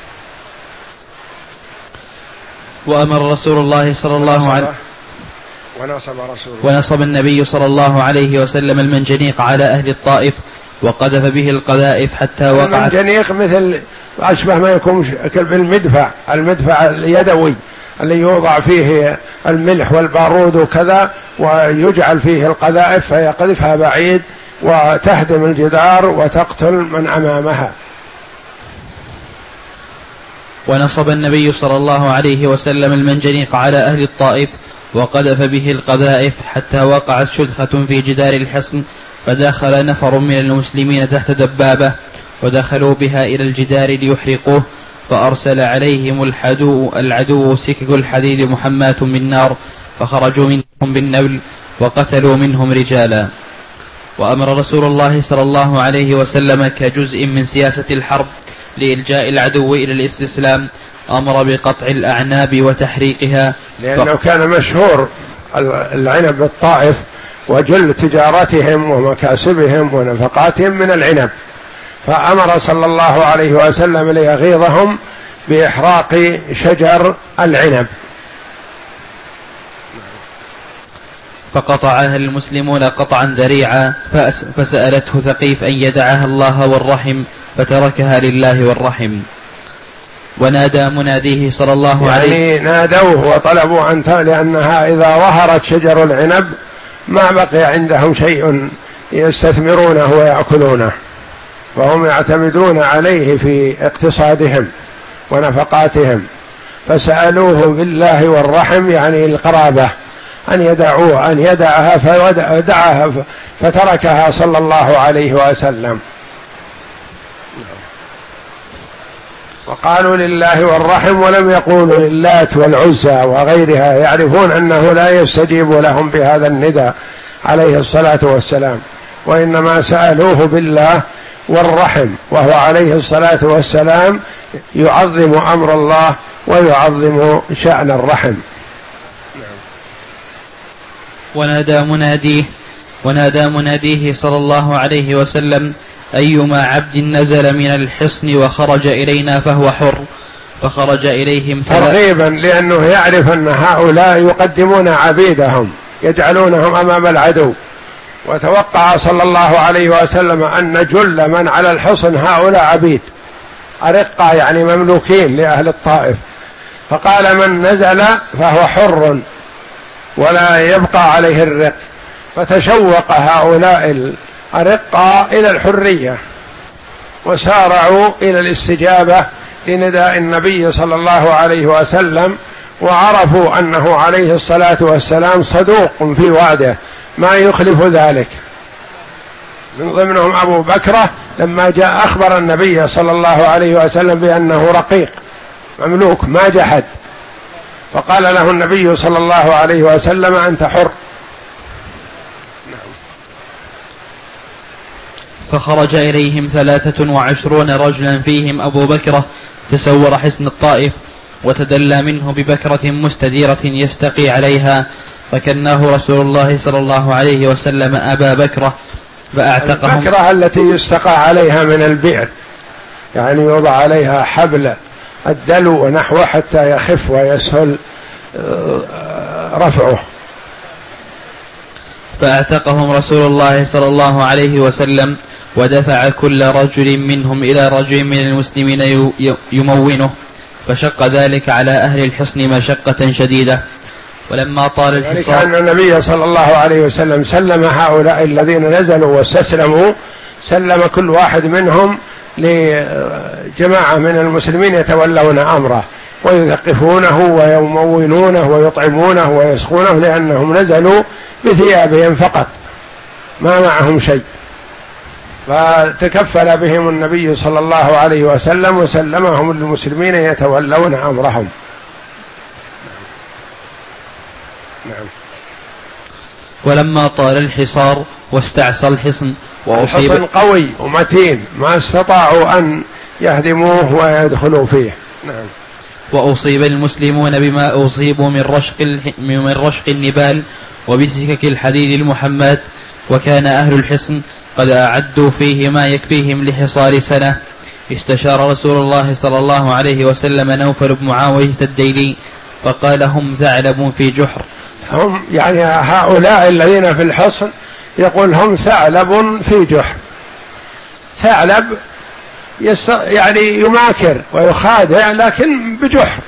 وأمر رسول الله صلى الله عليه ونصب رسول الله ونصب النبي صلى الله عليه وسلم المنجنيق على أهل الطائف، وقذف به القذائف حتى وقعت. المنجنيق مثل أشبه ما يكون بالمدفع، المدفع اليدوي اللي يوضع فيه الملح والبارود وكذا، ويجعل فيه القذائف فيقذفها بعيد وتهدم الجدار وتقتل من أمامها. ونصب النبي صلى الله عليه وسلم المنجنيق على أهل الطائف وقذف به القذائف حتى وقعت شدخة في جدار الحصن، فدخل نفر من المسلمين تحت دبابة ودخلوا بها إلى الجدار ليحرقوه، فأرسل عليهم العدو, العدو سكك الحديد محماة من نار، فخرجوا منهم بالنبل وقتلوا منهم رجالا. وأمر رسول الله صلى الله عليه وسلم كجزء من سياسة الحرب لإلجاء العدو إلى الاستسلام، أمر بقطع الأعناب وتحريقها، لأنه كان مشهور العنب بالطائف وجل تجارتهم ومكاسبهم ونفقاتهم من العنب، فأمر صلى الله عليه وسلم ليغيظهم بإحراق شجر العنب. فقطعها المسلمون قطعا ذريعا، فسألته ثقيف أن يدعها الله والرحم، فتركها لله والرحم. ونادى مناديه صلى الله عليه يعني نادوه وطلبوا أن لأنها إذا ظهرت شجر العنب ما بقي عندهم شيء يستثمرونه ويأكلونه، وهم يعتمدون عليه في اقتصادهم ونفقاتهم، فسألوه بالله والرحم يعني القرابة أن يدعوه أن يدعها فدعها فتركها صلى الله عليه وسلم. وقالوا لله والرحم ولم يقولوا للات والعزى وغيرها، يعرفون أنه لا يستجيب لهم بهذا النداء عليه الصلاة والسلام، وإنما سألوه بالله والرحم، وهو عليه الصلاة والسلام يعظم أمر الله ويعظم شأن الرحم. ونادى مناديه ونادى مناديه صلى الله عليه وسلم أيما عبد نزل من الحصن وخرج إلينا فهو حر، فخرج إليهم ترغيبا، لأنه يعرف أن هؤلاء يقدمون عبيدهم يجعلونهم أمام العدو، وتوقع صلى الله عليه وسلم أن جل من على الحصن هؤلاء عبيد أرقة يعني مملوكين لأهل الطائف، فقال من نزل فهو حر ولا يبقى عليه الرق، فتشوق هؤلاء الأرقة إلى الحرية وسارعوا إلى الاستجابة لنداء النبي صلى الله عليه وسلم، وعرفوا أنه عليه الصلاة والسلام صدوق في وعده ما يخلف ذلك. من ضمنهم أبو بكرة لما جاء أخبر النبي صلى الله عليه وسلم بأنه رقيق مملوك ما جحد، فقال له النبي صلى الله عليه وسلم أنت حر. فخرج إليهم ثلاثة وعشرون رجلا فيهم أبو بكرة تسور حصن الطائف، وتدلى منه ببكرة مستديرة يستقي عليها، فكناه رسول الله صلى الله عليه وسلم أبا بكرة فأعتقهم. البكرة التي يستقى عليها من البئر، يعني يوضع عليها حبل الدلو ونحوه حتى يخف ويسهل رفعه. فأعتقهم رسول الله صلى الله عليه وسلم، ودفع كل رجل منهم إلى رجل من المسلمين يمونه، فشق ذلك على أهل الحصن مشقة شديدة. ولما طال الحصار يعني كان النبي صلى الله عليه وسلم سلم هؤلاء الذين نزلوا واستسلموا، سلم كل واحد منهم لجماعة من المسلمين يتولون أمره ويثقفونه ويمونونه ويطعمونه ويسخونه، لأنهم نزلوا بثيابهم فقط ما معهم شيء، فتكفل بهم النبي صلى الله عليه وسلم وسلمهم للمسلمين يتولون أمرهم. نعم. ولما طال الحصار واستعصى الحصن الحصن قوي ومتين ما استطاعوا أن يهدموه ويدخلوا فيه. نعم. وأصيب المسلمون بما أصيبوا من رشق من رشق النبال وبسكك الحديد المحمات، وكان أهل الحصن قد أعدوا فيه ما يكفيهم لحصار سنة. استشار رسول الله صلى الله عليه وسلم نوفل بن معاوية الديلي فقال هم ثعلب في جحر. هم يعني هؤلاء الذين في الحصن يقول هم ثعلب في جحر. ثعلب يعني يماكر ويخادع لكن بجحر،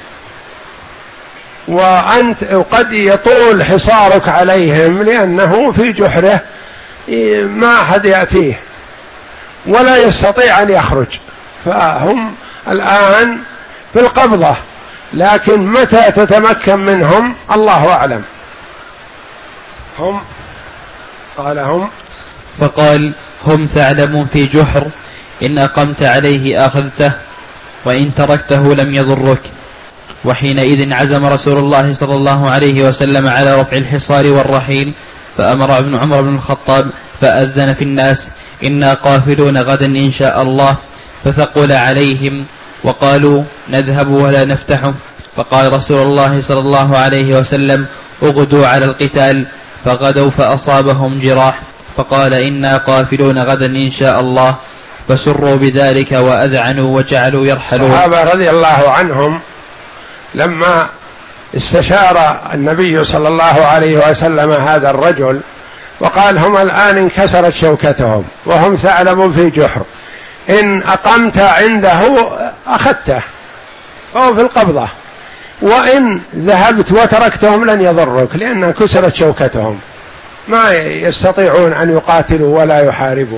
وأنت قد يطول حصارك عليهم لأنه في جحره ما أحد يأتيه ولا يستطيع أن يخرج، فهم الآن في القبضة، لكن متى تتمكن منهم الله أعلم. هم قال هم فقال هم ثعلب في جحر، إن أقمت عليه أخذته وإن تركته لم يضرك. وحينئذ عزم رسول الله صلى الله عليه وسلم على رفع الحصار والرحيل، فأمر ابن عمر بن الخطاب فأذن في الناس إنا قافلون غدا إن شاء الله، فثقل عليهم وقالوا نذهب ولا نفتحه. فقال رسول الله صلى الله عليه وسلم اغدوا على القتال، فغدوا فأصابهم جراح، فقال إنا قافلون غدا إن شاء الله، فسروا بذلك وأذعنوا وجعلوا يرحلون. الصحابة رضي الله عنهم لما استشار النبي صلى الله عليه وسلم هذا الرجل وقال هم الآن انكسرت شوكتهم وهم ثعلب في جحر، إن أقمت عنده أخذته أو في القبضة، وإن ذهبت وتركتهم لن يضرك، لأن كسرت شوكتهم ما يستطيعون أن يقاتلوا ولا يحاربوا،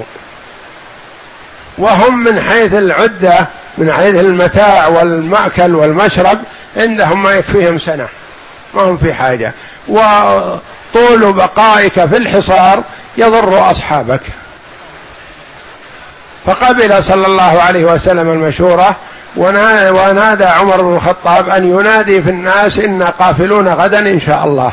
وهم من حيث العدة من حيث المتاع والمأكل والمشرب عندهم ما يكفيهم سنة، ما هم في حاجة، وطول بقائك في الحصار يضر أصحابك. فقبل صلى الله عليه وسلم المشورة، ونادى عمر بن الخطاب أن ينادي في الناس إنا قافلون غدا إن شاء الله،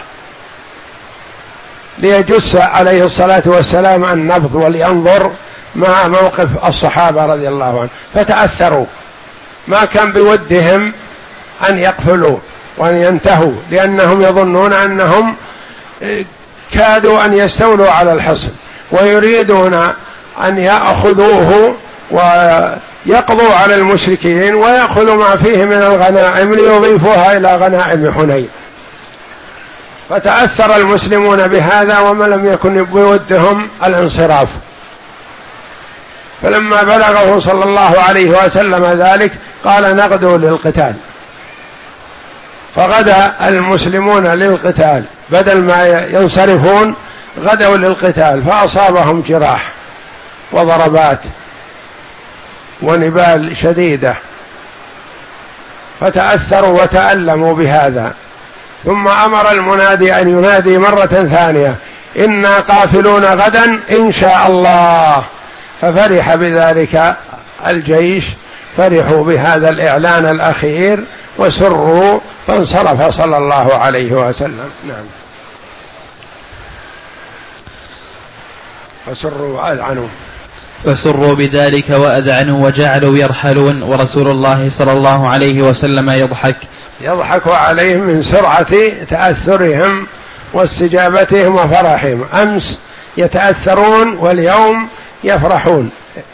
ليجس عليه الصلاة والسلام النبض ولينظر مع موقف الصحابة رضي الله عنهم. فتأثروا، ما كان بودهم أن يقفلوا وأن ينتهوا، لأنهم يظنون أنهم كادوا أن يستولوا على الحصن ويريدون أن يأخذوه ويقضوا على المشركين ويأخذوا ما فيه من الغنائم ليضيفوها إلى غنائم حنين. فتأثر المسلمون بهذا وما لم يكن بودهم الانصراف. فلما بلغه صلى الله عليه وسلم ذلك قال نغدو للقتال، فغدا المسلمون للقتال بدل ما ينصرفون غدوا للقتال، فأصابهم جراح وضربات ونبال شديدة، فتأثروا وتألموا بهذا. ثم أمر المنادي أن ينادي مرة ثانية إنا قافلون غدا إن شاء الله، ففرح بذلك الجيش، فرحوا بهذا الإعلان الأخير وسروا، فانصرف صلى الله عليه وسلم. نعم. فسروا وأذعنوا فسروا بذلك وأذعنوا وجعلوا يرحلون، ورسول الله صلى الله عليه وسلم يضحك يضحك عليهم من سرعة تأثرهم واستجابتهم وفرحهم. أمس يتأثرون واليوم يفرحون.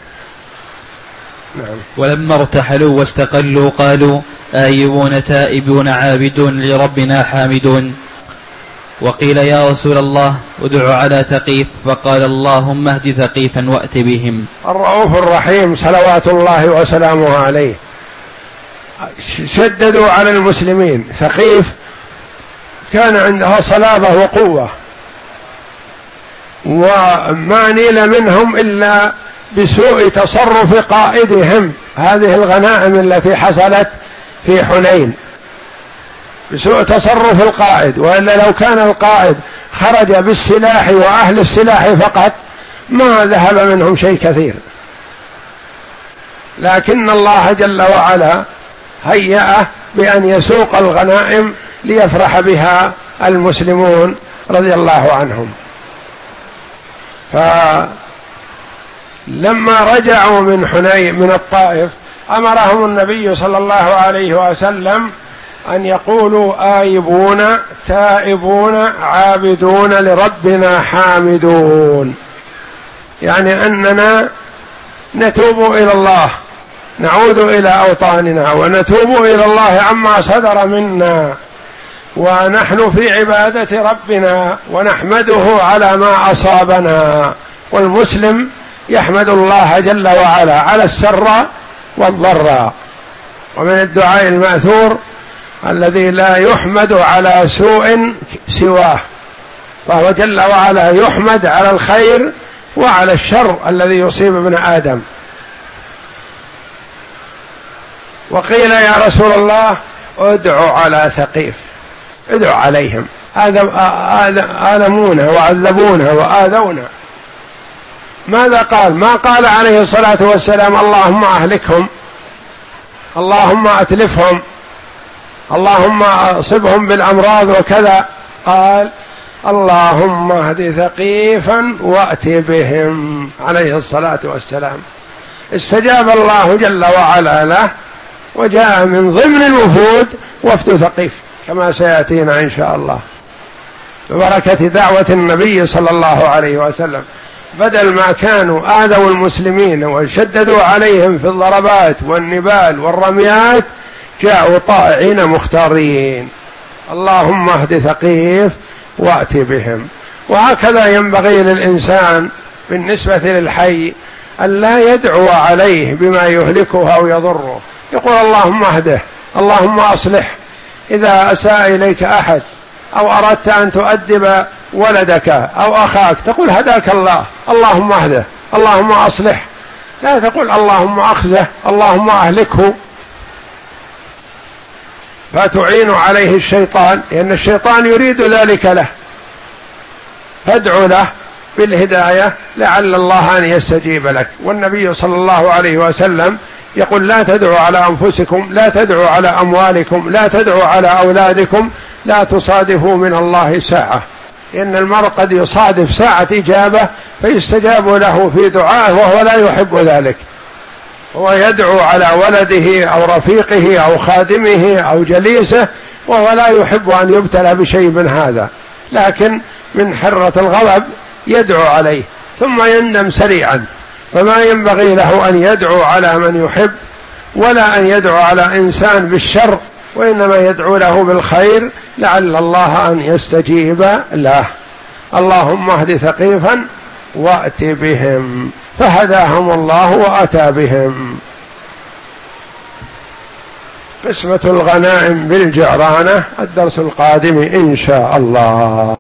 نعم. ولما ارتحلوا واستقلوا قالوا آيبون تائبون عابدون لربنا حامدون. وقيل يا رسول الله ادع على ثقيف، فقال اللهم اهد ثقيفا وأت بهم. الرؤوف الرحيم صلوات الله وسلامه عليه شددوا على المسلمين. ثقيف كان عندها صلابة وقوة، وما نيل منهم إلا بسوء تصرف قائدهم هذه الغنائم التي حصلت في حنين، بسوء تصرف القائد، وإلا لو كان القائد خرج بالسلاح وأهل السلاح فقط ما ذهب منهم شيء كثير، لكن الله جل وعلا هيأه بأن يسوق الغنائم ليفرح بها المسلمون رضي الله عنهم. فلما رجعوا من حنين من الطائف أمرهم النبي صلى الله عليه وسلم أن يقولوا آيبون تائبون عابدون لربنا حامدون، يعني أننا نتوب إلى الله، نعود إلى أوطاننا ونتوب إلى الله عما صدر منا، ونحن في عبادة ربنا ونحمده على ما أصابنا. والمسلم يحمد الله جل وعلا على السراء والضراء. ومن الدعاء المأثور الذي لا يحمد على سوء سواه، فهو جل وعلا يحمد على الخير وعلى الشر الذي يصيب ابن آدم. وقيل يا رسول الله ادعوا على ثقيف، ادعوا عليهم، آلمونا وعذبونا وآذونا. ماذا قال؟ ما قال عليه الصلاة والسلام اللهم أهلكهم، اللهم أتلفهم، اللهم أصبهم بالأمراض وكذا، قال اللهم اهد ثقيفا وأت بهم عليه الصلاة والسلام. استجاب الله جل وعلا له، وجاء من ضمن الوفود وفد ثقيف كما سيأتينا إن شاء الله ببركة دعوة النبي صلى الله عليه وسلم. بدل ما كانوا آذوا المسلمين وشددوا عليهم في الضربات والنبال والرميات، جاءوا طائعين مختارين، اللهم اهد ثقيف وأت بهم. وهكذا ينبغي للإنسان بالنسبة للحي أن لا يدعو عليه بما يهلكه أو يضره، يقول اللهم اهده، اللهم أصلح. إذا أساء إليك أحد أو أردت أن تؤدب ولدك أو أخاك تقول هداك الله، اللهم اهده، اللهم أصلح، لا تقول اللهم أخزه، اللهم أهلكه، فتعين عليه الشيطان، لأن الشيطان يريد ذلك له. فادعو له بالهداية لعل الله أن يستجيب لك. والنبي صلى الله عليه وسلم يقول لا تدعوا على أنفسكم، لا تدعوا على أموالكم، لا تدعوا على أولادكم، لا تصادفوا من الله ساعة، لأن المرء قد يصادف ساعة إجابة فيستجاب له في دعائه وهو لا يحب ذلك، هو يدعو على ولده أو رفيقه أو خادمه أو جليسه وهو لا يحب أن يبتلى بشيء من هذا، لكن من حرة الغضب يدعو عليه ثم يندم سريعا. فما ينبغي له أن يدعو على من يحب ولا أن يدعو على إنسان بالشر، وإنما يدعو له بالخير لعل الله أن يستجيب له. اللهم اهد ثقيفا وأت بهم، فهداهم الله وأتى بهم. قسمة الغنائم بالجعرانة الدرس القادم إن شاء الله.